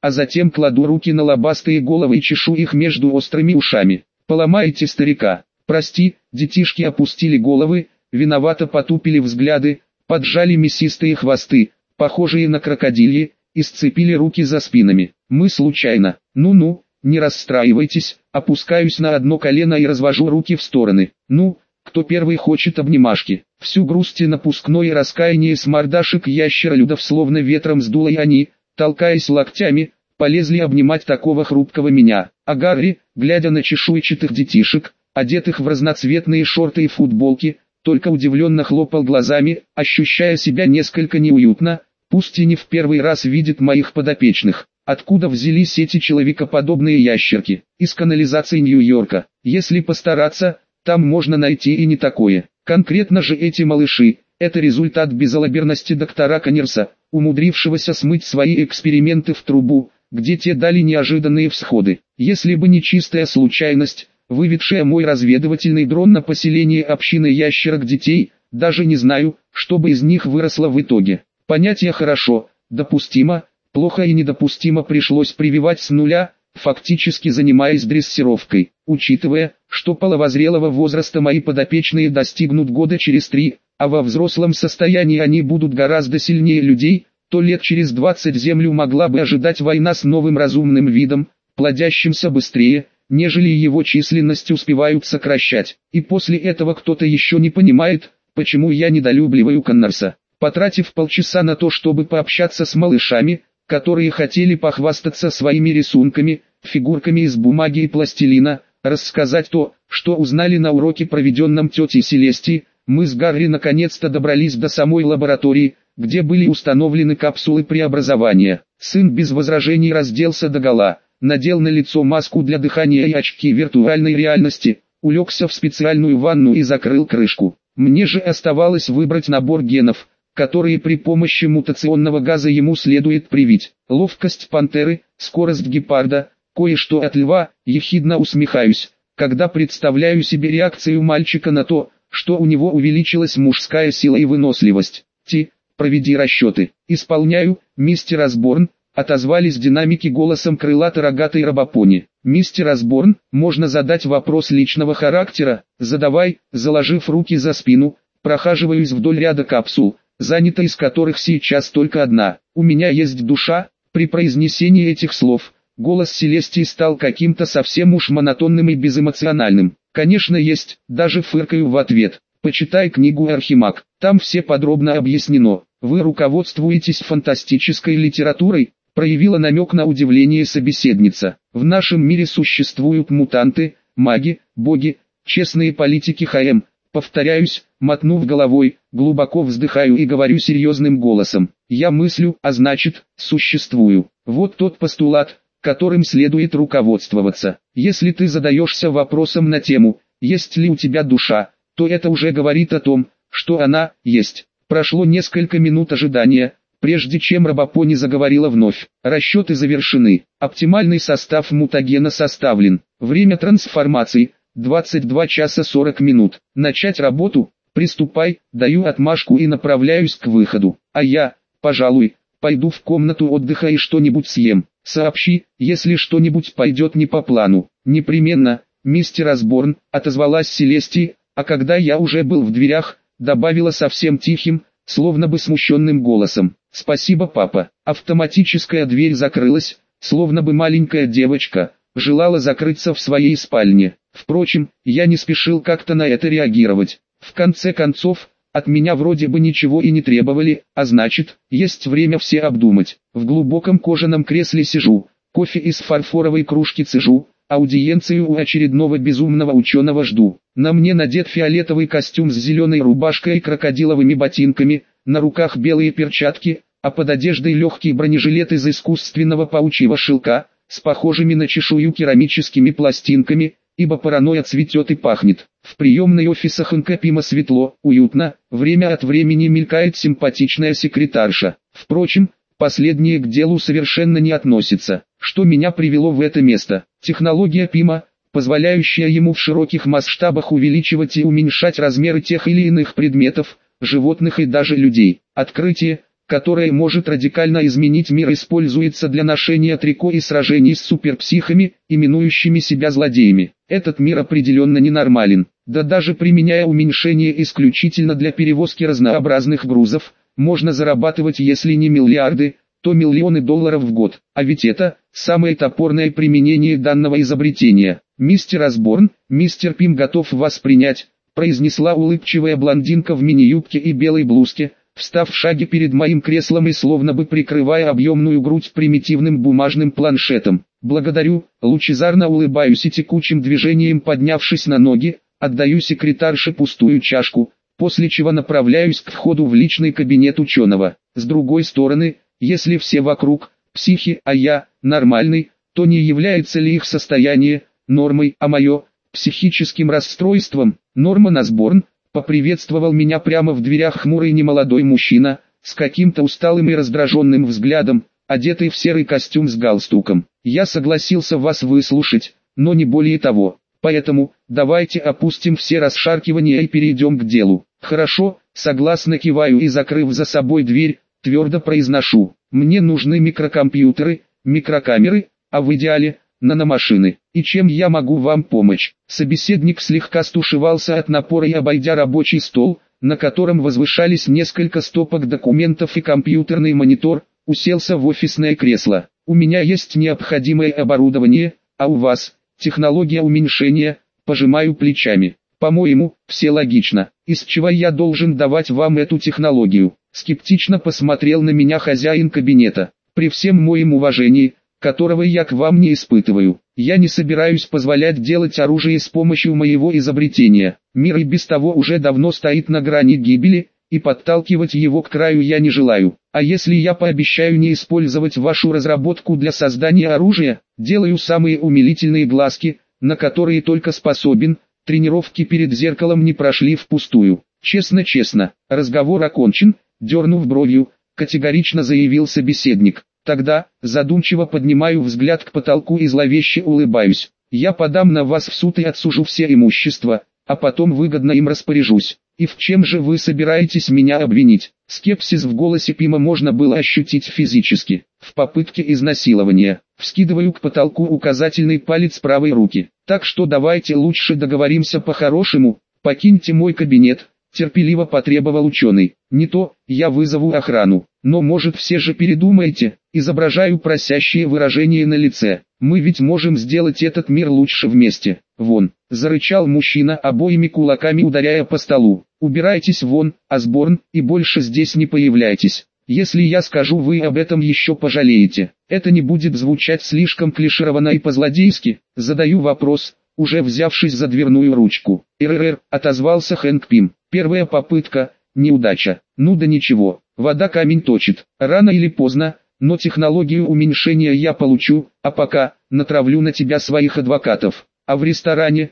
а затем кладу руки на лобастые головы и чешу их между острыми ушами. Поломаете старика. Прости, детишки опустили головы, виновато потупили взгляды, поджали мясистые хвосты, похожие на крокодильи, и сцепили руки за спинами. Мы случайно. Ну-ну, не расстраивайтесь, опускаюсь на одно колено и развожу руки в стороны. Ну, кто первый хочет обнимашки? Всю грусть и напускное раскаяние с мордашек ящеролюдов словно ветром сдуло, и они, толкаясь локтями, полезли обнимать такого хрупкого меня. А Гарри, глядя на чешуйчатых детишек, одетых в разноцветные шорты и футболки, только удивленно хлопал глазами, ощущая себя несколько неуютно, пусть и не в первый раз видит моих подопечных. Откуда взялись эти человекоподобные ящерки? Из канализации Нью-Йорка. Если постараться, там можно найти и не такое. Конкретно же эти малыши – это результат безалаберности доктора Коннерса, умудрившегося смыть свои эксперименты в трубу, где те дали неожиданные всходы. Если бы не чистая случайность, выведшая мой разведывательный дрон на поселение общины ящерок-детей, даже не знаю, что бы из них выросло в итоге. Понятие «хорошо», «допустимо», «плохо» и «недопустимо» пришлось прививать с нуля, фактически занимаясь дрессировкой. Учитывая, что половозрелого возраста мои подопечные достигнут года через 3, а во взрослом состоянии они будут гораздо сильнее людей, то лет через 20 Землю могла бы ожидать война с новым разумным видом, плодящимся быстрее, нежели его численность успевают сокращать. И после этого кто-то еще не понимает, почему я недолюбливаю Коннорса. Потратив полчаса на то, чтобы пообщаться с малышами, которые хотели похвастаться своими рисунками, фигурками из бумаги и пластилина, рассказать то, что узнали на уроке, проведенном тетей Селестией, мы с Гарри наконец-то добрались до самой лаборатории, где были установлены капсулы преобразования. Сын без возражений разделся догола, надел на лицо маску для дыхания и очки виртуальной реальности, улегся в специальную ванну и закрыл крышку. Мне же оставалось выбрать набор генов, которые при помощи мутационного газа ему следует привить. Ловкость пантеры, скорость гепарда, кое-что от льва, ехидно усмехаюсь, когда представляю себе реакцию мальчика на то, что у него увеличилась мужская сила и выносливость. Проведи расчеты. Исполняю, мистер Осборн, отозвались динамики голосом крылато-рогатой робопони. Мистер Осборн, можно задать вопрос личного характера? Задавай, заложив руки за спину, прохаживаюсь вдоль ряда капсул, занята из которых сейчас только одна. У меня есть душа. При произнесении этих слов, голос Селестии стал каким-то совсем уж монотонным и безэмоциональным. Конечно есть, даже фыркаю в ответ. Почитай книгу «Архимаг», там все подробно объяснено. Вы руководствуетесь фантастической литературой? Проявила намек на удивление собеседница. В нашем мире существуют мутанты, маги, боги, честные политики ХМ. Повторяюсь, мотнув головой, глубоко вздыхаю и говорю серьезным голосом. Я мыслю, а значит, существую. Вот тот постулат, которым следует руководствоваться. Если ты задаешься вопросом на тему, есть ли у тебя душа, то это уже говорит о том, что она есть. Прошло несколько минут ожидания, прежде чем робопони заговорила вновь. Расчеты завершены. Оптимальный состав мутагена составлен. Время трансформации – 22 часа 40 минут. Начать работу? Приступай, даю отмашку и направляюсь к выходу. А я, пожалуй, пойду в комнату отдыха и что-нибудь съем. Сообщи, если что-нибудь пойдет не по плану. Непременно, мистер Осборн, отозвалась Селестия, а когда я уже был в дверях, добавила совсем тихим, словно бы смущенным голосом. Спасибо, папа. Автоматическая дверь закрылась, словно бы маленькая девочка желала закрыться в своей спальне. Впрочем, я не спешил как-то на это реагировать. В конце концов, от меня вроде бы ничего и не требовали, а значит, есть время все обдумать. В глубоком кожаном кресле сижу, кофе из фарфоровой кружки цежу, аудиенцию у очередного безумного ученого жду. На мне надет фиолетовый костюм с зеленой рубашкой и крокодиловыми ботинками, на руках белые перчатки, а под одеждой легкий бронежилет из искусственного паучьего шелка, с похожими на чешую керамическими пластинками, ибо паранойя цветет и пахнет. В приемной офисах НКПИМа светло, уютно, время от времени мелькает симпатичная секретарша. Впрочем, последнее к делу совершенно не относится. Что меня привело в это место? Технология ПИМа, позволяющая ему в широких масштабах увеличивать и уменьшать размеры тех или иных предметов, животных и даже людей. Открытие, которое может радикально изменить мир, используется для ношения трико и сражений с суперпсихами, именующими себя злодеями. Этот мир определенно ненормален. Да даже применяя уменьшение исключительно для перевозки разнообразных грузов, можно зарабатывать если не миллиарды, то миллионы долларов в год. А ведь это самое топорное применение данного изобретения. «Мистер Осборн, мистер Пим готов вас принять», произнесла улыбчивая блондинка в мини-юбке и белой блузке, встав в шаге перед моим креслом и словно бы прикрывая объемную грудь примитивным бумажным планшетом. «Благодарю», лучезарно улыбаюсь и текучим движением поднявшись на ноги, отдаю секретарше пустую чашку, после чего направляюсь к входу в личный кабинет ученого. С другой стороны, если все вокруг психи, а я нормальный, то не является ли их состояние нормой, а мое психическим расстройством? Норман Осборн поприветствовал меня прямо в дверях хмурый немолодой мужчина, с каким-то усталым и раздраженным взглядом, одетый в серый костюм с галстуком. «Я согласился вас выслушать, но не более того, поэтому давайте опустим все расшаркивания и перейдем к делу». «Хорошо», согласно киваю и закрыв за собой дверь, твердо произношу: «Мне нужны микрокомпьютеры, микрокамеры, а в идеале наномашины. И чем я могу вам помочь?» Собеседник слегка стушевался от напора и, обойдя рабочий стол, на котором возвышались несколько стопок документов и компьютерный монитор, уселся в офисное кресло. «У меня есть необходимое оборудование, а у вас технология уменьшения», пожимаю плечами. «По-моему, все логично. Из чего я должен давать вам эту технологию?» Скептично посмотрел на меня хозяин кабинета. «При всем моем уважении, которого я к вам не испытываю, я не собираюсь позволять делать оружие с помощью моего изобретения. Мир и без того уже давно стоит на грани гибели, и подталкивать его к краю я не желаю. А если я пообещаю не использовать вашу разработку для создания оружия, делаю самые умилительные глазки, на которые только способен, тренировки перед зеркалом не прошли впустую. Честно, разговор окончен», дернув бровью, категорично заявил собеседник. Тогда, задумчиво поднимаю взгляд к потолку и зловеще улыбаюсь. «Я подам на вас в суд и отсужу все имущество, а потом выгодно им распоряжусь. И в чем же вы собираетесь меня обвинить?» Скепсис в голосе Пима можно было ощутить физически. «В попытке изнасилования». Вскидываю к потолку указательный палец правой руки. «Так что давайте лучше договоримся по-хорошему, покиньте мой кабинет», терпеливо потребовал ученый. «Не то, я вызову охрану. Но может все же передумаете?» Изображаю просящее выражение на лице. «Мы ведь можем сделать этот мир лучше вместе. Вон!» Зарычал мужчина, обоими кулаками ударяя по столу. «Убирайтесь вон, Осборн, и больше здесь не появляйтесь. Если я скажу, вы об этом еще пожалеете. Это не будет звучать слишком клишированно и по-злодейски?» Задаю вопрос, уже взявшись за дверную ручку. «РРР», отозвался Хэнк Пим. «Первая попытка, неудача. Ну да ничего, вода камень точит. Рано или поздно, но технологию уменьшения я получу, а пока натравлю на тебя своих адвокатов. А в ресторане,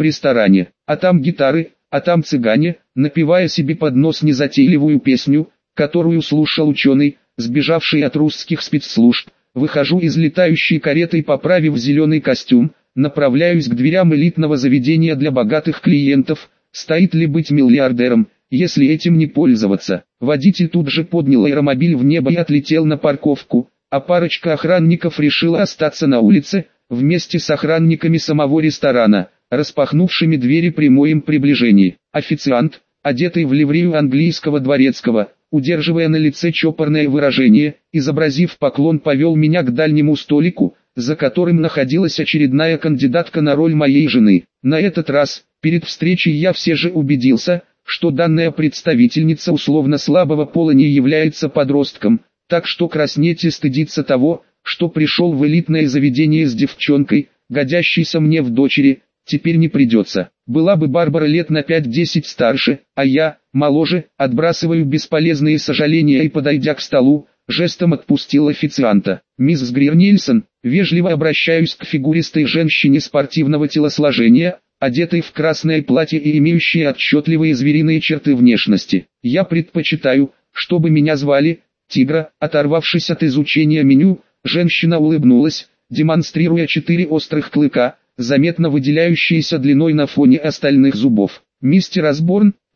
а там гитары, а там цыгане», напевая себе под нос незатейливую песню, которую слушал ученый, сбежавший от русских спецслужб, выхожу из летающей кареты и, поправив зеленый костюм, направляюсь к дверям элитного заведения для богатых клиентов. Стоит ли быть миллиардером, если этим не пользоваться? Водитель тут же поднял аэромобиль в небо и отлетел на парковку, а парочка охранников решила остаться на улице, вместе с охранниками самого ресторана, распахнувшими двери при моем приближении. Официант, одетый в ливрею английского дворецкого, удерживая на лице чопорное выражение, изобразив поклон, повел меня к дальнему столику, за которым находилась очередная кандидатка на роль моей жены. На этот раз, перед встречей я все же убедился, что данная представительница условно слабого пола не является подростком, так что краснеть и стыдиться того, что пришел в элитное заведение с девчонкой, годящейся мне в дочери, теперь не придется. Была бы Барбара лет на 5-10 старше, а я, моложе, отбрасываю бесполезные сожаления и, подойдя к столу, жестом отпустил официанта. «Мисс Грир-Нильсон», вежливо обращаюсь к фигуристой женщине спортивного телосложения, одетой в красное платье и имеющей отчетливые звериные черты внешности. «Я предпочитаю, чтобы меня звали Тигра». Оторвавшись от изучения меню, женщина улыбнулась, демонстрируя 4 острых клыка, заметно выделяющиеся длиной на фоне остальных зубов. «Мистер Осборн»,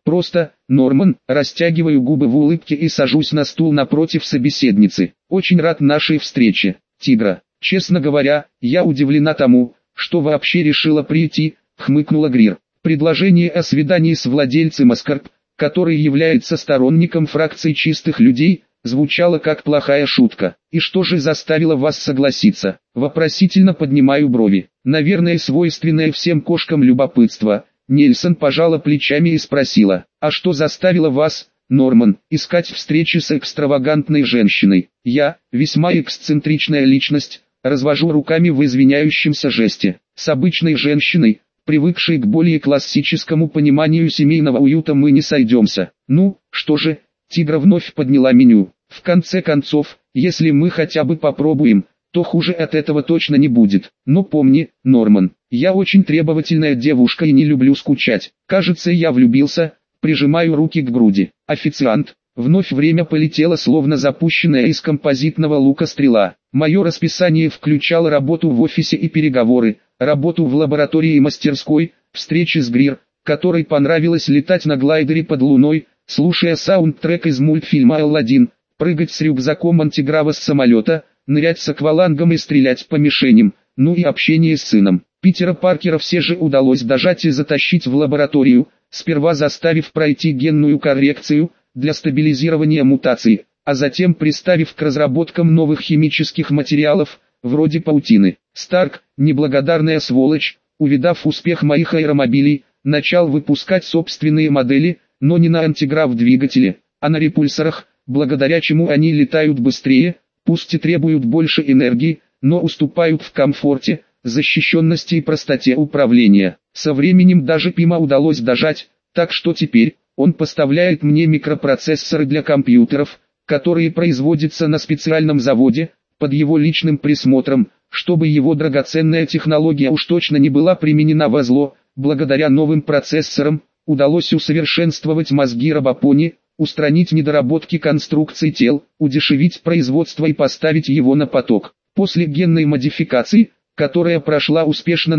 Просто, Норман, растягиваю губы в улыбке и сажусь на стул напротив собеседницы. Очень рад нашей встрече, Тигра. Честно говоря, я удивлена тому, что вообще решила прийти, хмыкнула Грир. Предложение о свидании с владельцем Аскарп, который является сторонником фракции чистых людей, звучало как плохая шутка. И что же заставило вас согласиться? Вопросительно поднимаю брови. Наверное, свойственное всем кошкам любопытство. Нельсон пожала плечами и спросила: а что заставило вас, Норман, искать встречи с экстравагантной женщиной? Я, весьма эксцентричная личность, развожу руками в извиняющемся жесте. С обычной женщиной, привыкшей к более классическому пониманию семейного уюта, мы не сойдемся. Ну, что же, Тигра вновь подняла меню. В конце концов, если мы хотя бы попробуем, то хуже от этого точно не будет. Но помни, Норман, я очень требовательная девушка и не люблю скучать. Кажется, я влюбился. Прижимаю руки к груди. Официант. Вновь время полетело, словно запущенная из композитного лука стрела. Мое расписание включало работу в офисе и переговоры, работу в лаборатории и мастерской, встречи с Грир, которой понравилось летать на глайдере под луной, слушая саундтрек из мультфильма «Алладин», прыгать с рюкзаком антиграва с самолета, нырять с аквалангом и стрелять по мишеням, ну и общение с сыном. Питера Паркера все же удалось дожать и затащить в лабораторию, сперва заставив пройти генную коррекцию для стабилизирования мутаций, а затем приставив к разработкам новых химических материалов, вроде паутины. Старк, неблагодарная сволочь, увидав успех моих аэромобилей, начал выпускать собственные модели, но не на антиграф-двигателе, а на репульсорах, благодаря чему они летают быстрее, пусть и требуют больше энергии, но уступают в комфорте, защищенности и простоте управления. Со временем даже Пима удалось дожать, так что теперь он поставляет мне микропроцессоры для компьютеров, которые производятся на специальном заводе, под его личным присмотром, чтобы его драгоценная технология уж точно не была применена во зло. Благодаря новым процессорам удалось усовершенствовать мозги Робопони, устранить недоработки конструкций тел, удешевить производство и поставить его на поток. После генной модификации, которая прошла успешно на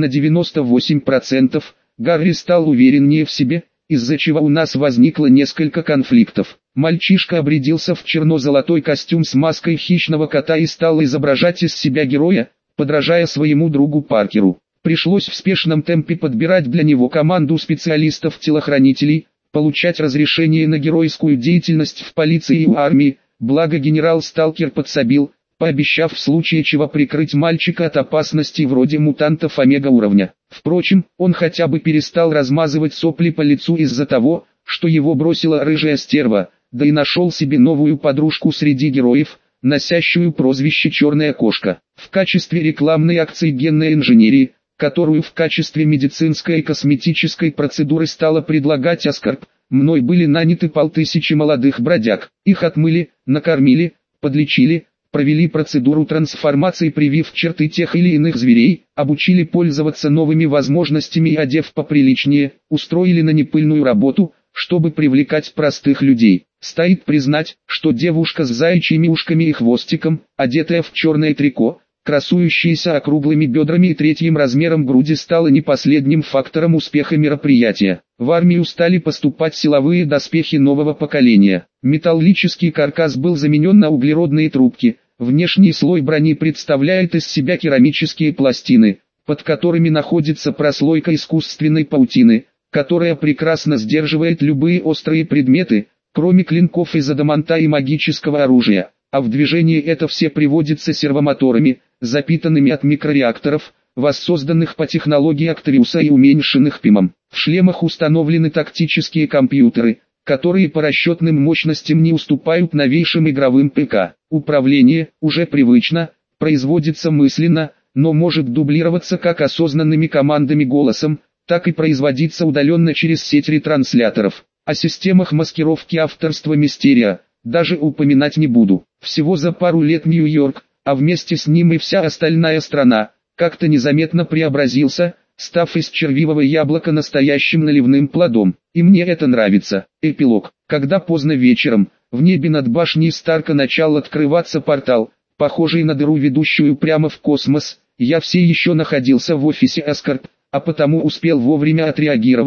98%, Гарри стал увереннее в себе, из-за чего у нас возникло несколько конфликтов. Мальчишка обрядился в черно-золотой костюм с маской хищного кота и стал изображать из себя героя, подражая своему другу Паркеру. Пришлось в спешном темпе подбирать для него команду специалистов-телохранителей, получать разрешение на геройскую деятельность в полиции и армии, благо генерал Сталкер подсобил, пообещав в случае чего прикрыть мальчика от опасностей вроде мутантов омега уровня. Впрочем, он хотя бы перестал размазывать сопли по лицу из-за того, что его бросила рыжая стерва, да и нашел себе новую подружку среди героев, носящую прозвище «Черная кошка». В качестве рекламной акции генной инженерии, которую в качестве медицинской и косметической процедуры стала предлагать Аскарп, мной были наняты 500 молодых бродяг. Их отмыли, накормили, подлечили, провели процедуру трансформации, привив черты тех или иных зверей, обучили пользоваться новыми возможностями и, одев поприличнее, устроили на непыльную работу, чтобы привлекать простых людей. Стоит признать, что девушка с заячьими ушками и хвостиком, одетая в черное трико, красующаяся округлыми бедрами и третьим размером груди, стала не последним фактором успеха мероприятия. В армию стали поступать силовые доспехи нового поколения. Металлический каркас был заменен на углеродные трубки. Внешний слой брони представляет из себя керамические пластины, под которыми находится прослойка искусственной паутины, которая прекрасно сдерживает любые острые предметы, кроме клинков из адаманта и магического оружия. А в движении это все приводится сервомоторами, запитанными от микрореакторов, воссозданных по технологии Актариуса и уменьшенных Пимом. В шлемах установлены тактические компьютеры, которые по расчетным мощностям не уступают новейшим игровым ПК. Управление, уже привычно, производится мысленно, но может дублироваться как осознанными командами голосом, так и производиться удаленно через сеть ретрансляторов. О системах маскировки авторства Мистерия даже упоминать не буду. Всего за пару лет Нью-Йорк, а вместе с ним и вся остальная страна, как-то незаметно преобразился, став из червивого яблока настоящим наливным плодом. И мне это нравится. Эпилог. Когда поздно вечером, в небе над башней Старка начал открываться портал, похожий на дыру, ведущую прямо в космос, я все еще находился в офисе Аскарп, а потому успел вовремя отреагировать,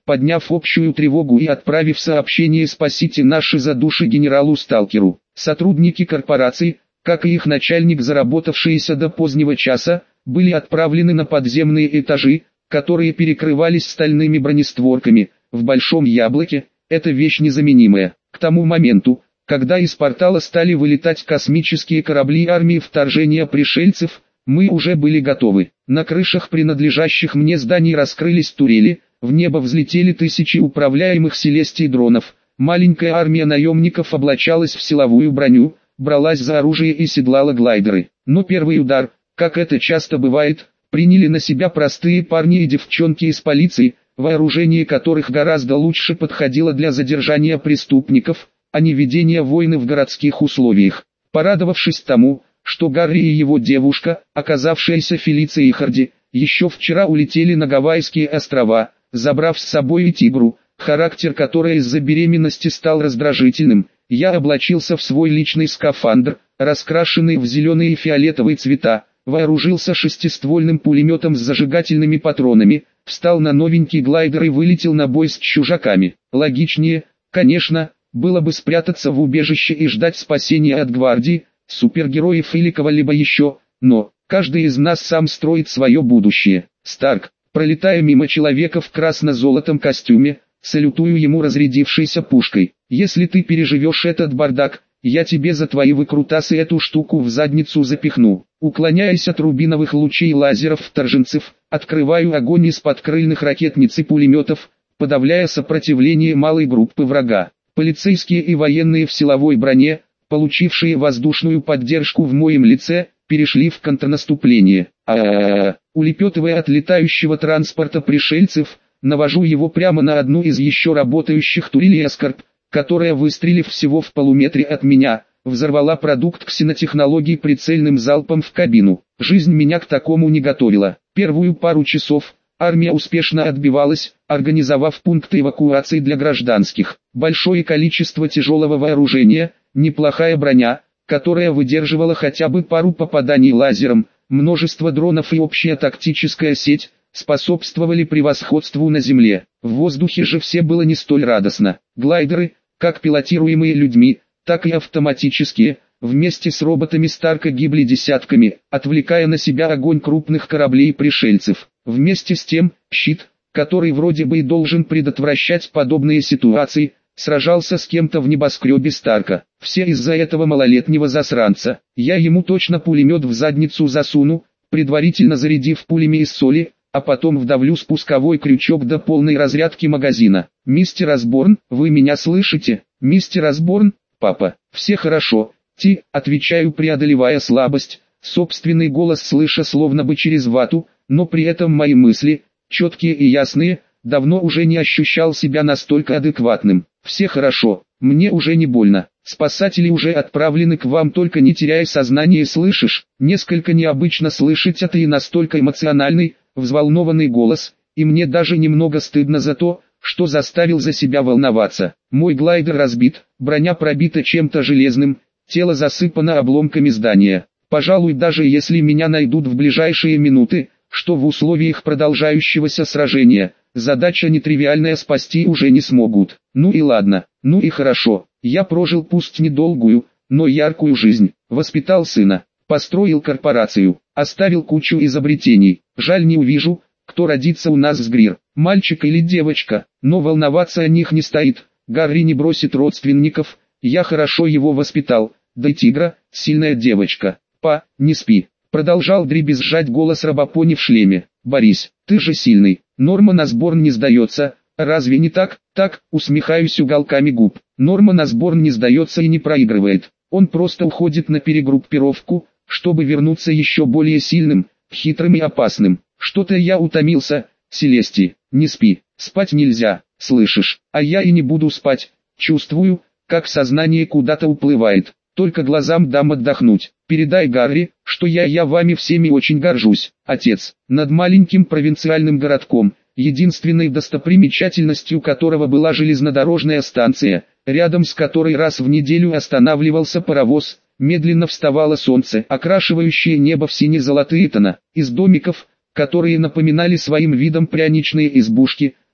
подняв общую тревогу и отправив сообщение «Спасите наши задуши» генералу-сталкеру. Сотрудники корпорации, как и их начальник, заработавшиеся до позднего часа, были отправлены на подземные этажи, которые перекрывались стальными бронестворками. В Большом Яблоке это вещь незаменимая. К тому моменту, когда из портала стали вылетать космические корабли армии вторжения пришельцев, мы уже были готовы. На крышах принадлежащих мне зданий раскрылись турели, в небо взлетели тысячи управляемых Селестий дронов. Маленькая армия наемников облачалась в силовую броню, бралась за оружие и седлала глайдеры. Но первый удар, как это часто бывает, приняли на себя простые парни и девчонки из полиции, вооружение которых гораздо лучше подходило для задержания преступников, а не ведения войны в городских условиях. Порадовавшись тому, что Гарри и его девушка, оказавшаяся Фелицией Харди, еще вчера улетели на Гавайские острова, забрав с собой и тигру, характер которой из-за беременности стал раздражительным, я облачился в свой личный скафандр, раскрашенный в зеленый и фиолетовый цвета, вооружился шестиствольным пулеметом с зажигательными патронами, встал на новенький глайдер и вылетел на бой с чужаками. Логичнее, конечно, было бы спрятаться в убежище и ждать спасения от гвардии, супергероев или кого-либо еще, но каждый из нас сам строит свое будущее. Старк, пролетая мимо человека в красно-золотом костюме, салютую ему разрядившейся пушкой. Если ты переживешь этот бардак, я тебе за твои выкрутасы эту штуку в задницу запихну. Уклоняясь от рубиновых лучей лазеров вторженцев, открываю огонь из подкрыльных ракетниц и пулеметов, подавляя сопротивление малой группы врага. Полицейские и военные в силовой броне, получившие воздушную поддержку в моем лице, перешли в контрнаступление. Улепетывая от летающего транспорта пришельцев, навожу его прямо на одну из еще работающих турелей «Эскорт», которая, выстрелив всего в полуметре от меня, взорвала продукт ксенотехнологий прицельным залпом в кабину. Жизнь меня к такому не готовила. Первую пару часов армия успешно отбивалась, организовав пункты эвакуации для гражданских. Большое количество тяжелого вооружения, неплохая броня, которая выдерживала хотя бы пару попаданий лазером, множество дронов и общая тактическая сеть способствовали превосходству на земле. В воздухе же все было не столь радостно. Глайдеры, как пилотируемые людьми, так и автоматические, вместе с роботами Старка гибли десятками, отвлекая на себя огонь крупных кораблей пришельцев. Вместе с тем, щит, который вроде бы и должен предотвращать подобные ситуации, сражался с кем-то в небоскребе Старка. Все из-за этого малолетнего засранца. Я ему точно пулемет в задницу засуну, предварительно зарядив пулями из соли, а потом вдавлю спусковой крючок до полной разрядки магазина. «Мистер Осборн, вы меня слышите? Мистер Осборн, папа, все хорошо?» Отвечаю, преодолевая слабость, собственный голос слыша словно бы через вату, но при этом мои мысли, четкие и ясные, давно уже не ощущал себя настолько адекватным. «Все хорошо, мне уже не больно. Спасатели уже отправлены к вам, только не теряй сознание, слышишь?» Несколько необычно слышать это и настолько эмоциональный, взволнованный голос, и мне даже немного стыдно за то, что заставил за себя волноваться. Мой глайдер разбит, броня пробита чем-то железным, тело засыпано обломками здания. Пожалуй, даже если меня найдут в ближайшие минуты, что в условиях продолжающегося сражения, задача нетривиальная, спасти уже не смогут. Ну и ладно, ну и хорошо, я прожил пусть недолгую, но яркую жизнь, воспитал сына, построил корпорацию, оставил кучу изобретений. Жаль, не увижу, кто родится у нас с Грир, мальчик или девочка, но волноваться о них не стоит. Гарри не бросит родственников, я хорошо его воспитал, да и Тигра, сильная девочка. Не спи. Продолжал дребезжать голос Робопони в шлеме. «Борис, ты же сильный, Норман Осборн не сдается, разве не так?» «Так», усмехаюсь уголками губ. Норман Осборн не сдается и не проигрывает. Он просто уходит на перегруппировку, чтобы вернуться еще более сильным, хитрым и опасным. Что-то я утомился, Селести, не спи, спать нельзя, слышишь? А я и не буду спать, чувствую, как сознание куда-то уплывает. Только глазам дам отдохнуть. Передай Гарри, что я вами всеми очень горжусь. Отец, над маленьким провинциальным городком, единственной достопримечательностью которого была железнодорожная станция, рядом с которой раз в неделю останавливался паровоз, медленно вставало солнце, окрашивающее небо в сине-золотые тона. Из домиков, которые напоминали своим видом пряничные избушки,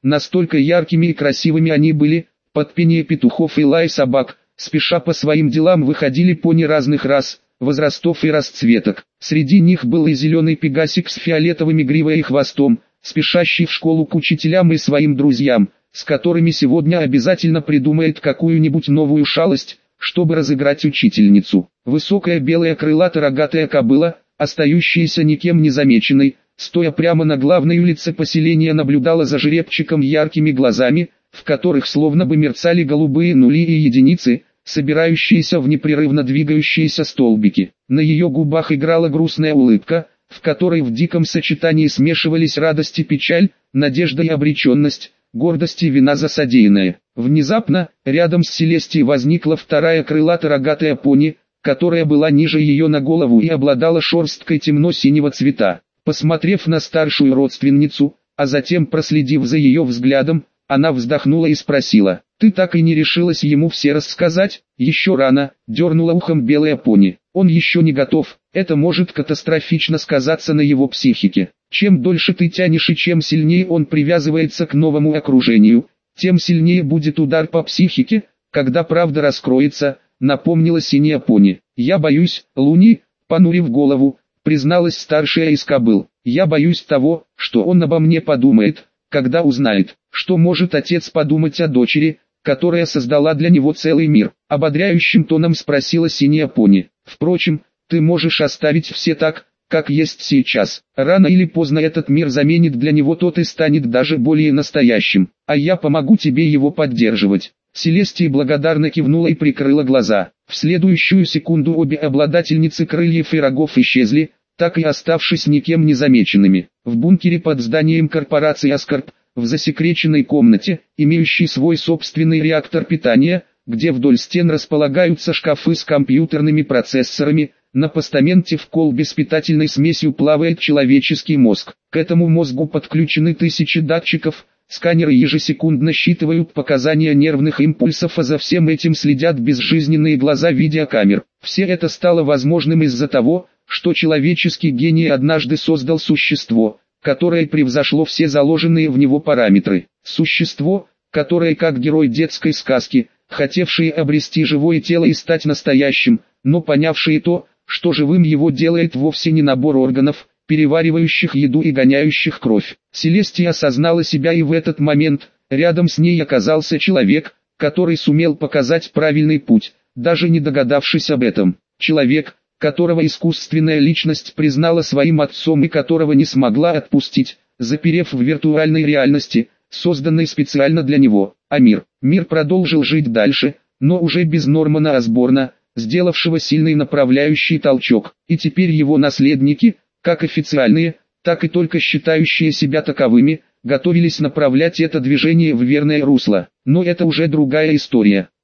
Настолько яркими и красивыми они были, под пение петухов и лай собак, спеша по своим делам выходили пони разных рас, возрастов и расцветок. Среди них был и зеленый пегасик с фиолетовыми гривой и хвостом, спешащий в школу к учителям и своим друзьям, с которыми сегодня обязательно придумает какую-нибудь новую шалость, чтобы разыграть учительницу. Высокая белая крылато-рогатая кобыла, остающаяся никем не замеченной, стоя прямо на главной улице поселения, наблюдала за жеребчиком яркими глазами, в которых словно бы мерцали голубые нули и единицы, собирающиеся в непрерывно двигающиеся столбики. На ее губах играла грустная улыбка, в которой в диком сочетании смешивались радость и печаль, надежда и обреченность, гордость и вина за содеянное. Внезапно, рядом с Селестией возникла вторая крылато-рогатая пони, которая была ниже ее на голову и обладала шерсткой темно-синего цвета. Посмотрев на старшую родственницу, а затем проследив за ее взглядом, она вздохнула и спросила: «Ты так и не решилась ему все рассказать?» «Еще рано», — дернула ухом белая пони. «Он еще не готов, это может катастрофично сказаться на его психике. Чем дольше ты тянешь и чем сильнее он привязывается к новому окружению, тем сильнее будет удар по психике, когда правда раскроется», — напомнила синяя пони. «Я боюсь, Луни», — понурив голову, призналась старшая из кобыл. «Я боюсь того, что он обо мне подумает, когда узнает, что может отец подумать о дочери, которая создала для него целый мир», — ободряющим тоном спросила синяя пони. «Впрочем, ты можешь оставить все так, как есть сейчас. Рано или поздно этот мир заменит для него тот и станет даже более настоящим, а я помогу тебе его поддерживать». Селестия благодарно кивнула и прикрыла глаза. В следующую секунду обе обладательницы крыльев и рогов исчезли, так и оставшись никем не замеченными. В бункере под зданием корпорации Аскорб, в засекреченной комнате, имеющей свой собственный реактор питания, где вдоль стен располагаются шкафы с компьютерными процессорами, на постаменте в колбе с питательной смесью плавает человеческий мозг. К этому мозгу подключены тысячи датчиков, сканеры ежесекундно считывают показания нервных импульсов, а за всем этим следят безжизненные глаза видеокамер. Все это стало возможным из-за того, что человеческий гений однажды создал существо, которое превзошло все заложенные в него параметры. Существо, которое, как герой детской сказки, хотевшее обрести живое тело и стать настоящим, но понявшее то, что живым его делает вовсе не набор органов, переваривающих еду и гоняющих кровь. Селестия осознала себя, и в этот момент рядом с ней оказался человек, который сумел показать правильный путь, даже не догадавшись об этом. Человек, которого искусственная личность признала своим отцом и которого не смогла отпустить, заперев в виртуальной реальности, созданной специально для него. А мир продолжил жить дальше, но уже без Нормана Осборна, сделавшего сильный направляющий толчок, и теперь его наследники, как официальные, так и только считающие себя таковыми, готовились направлять это движение в верное русло. Но это уже другая история.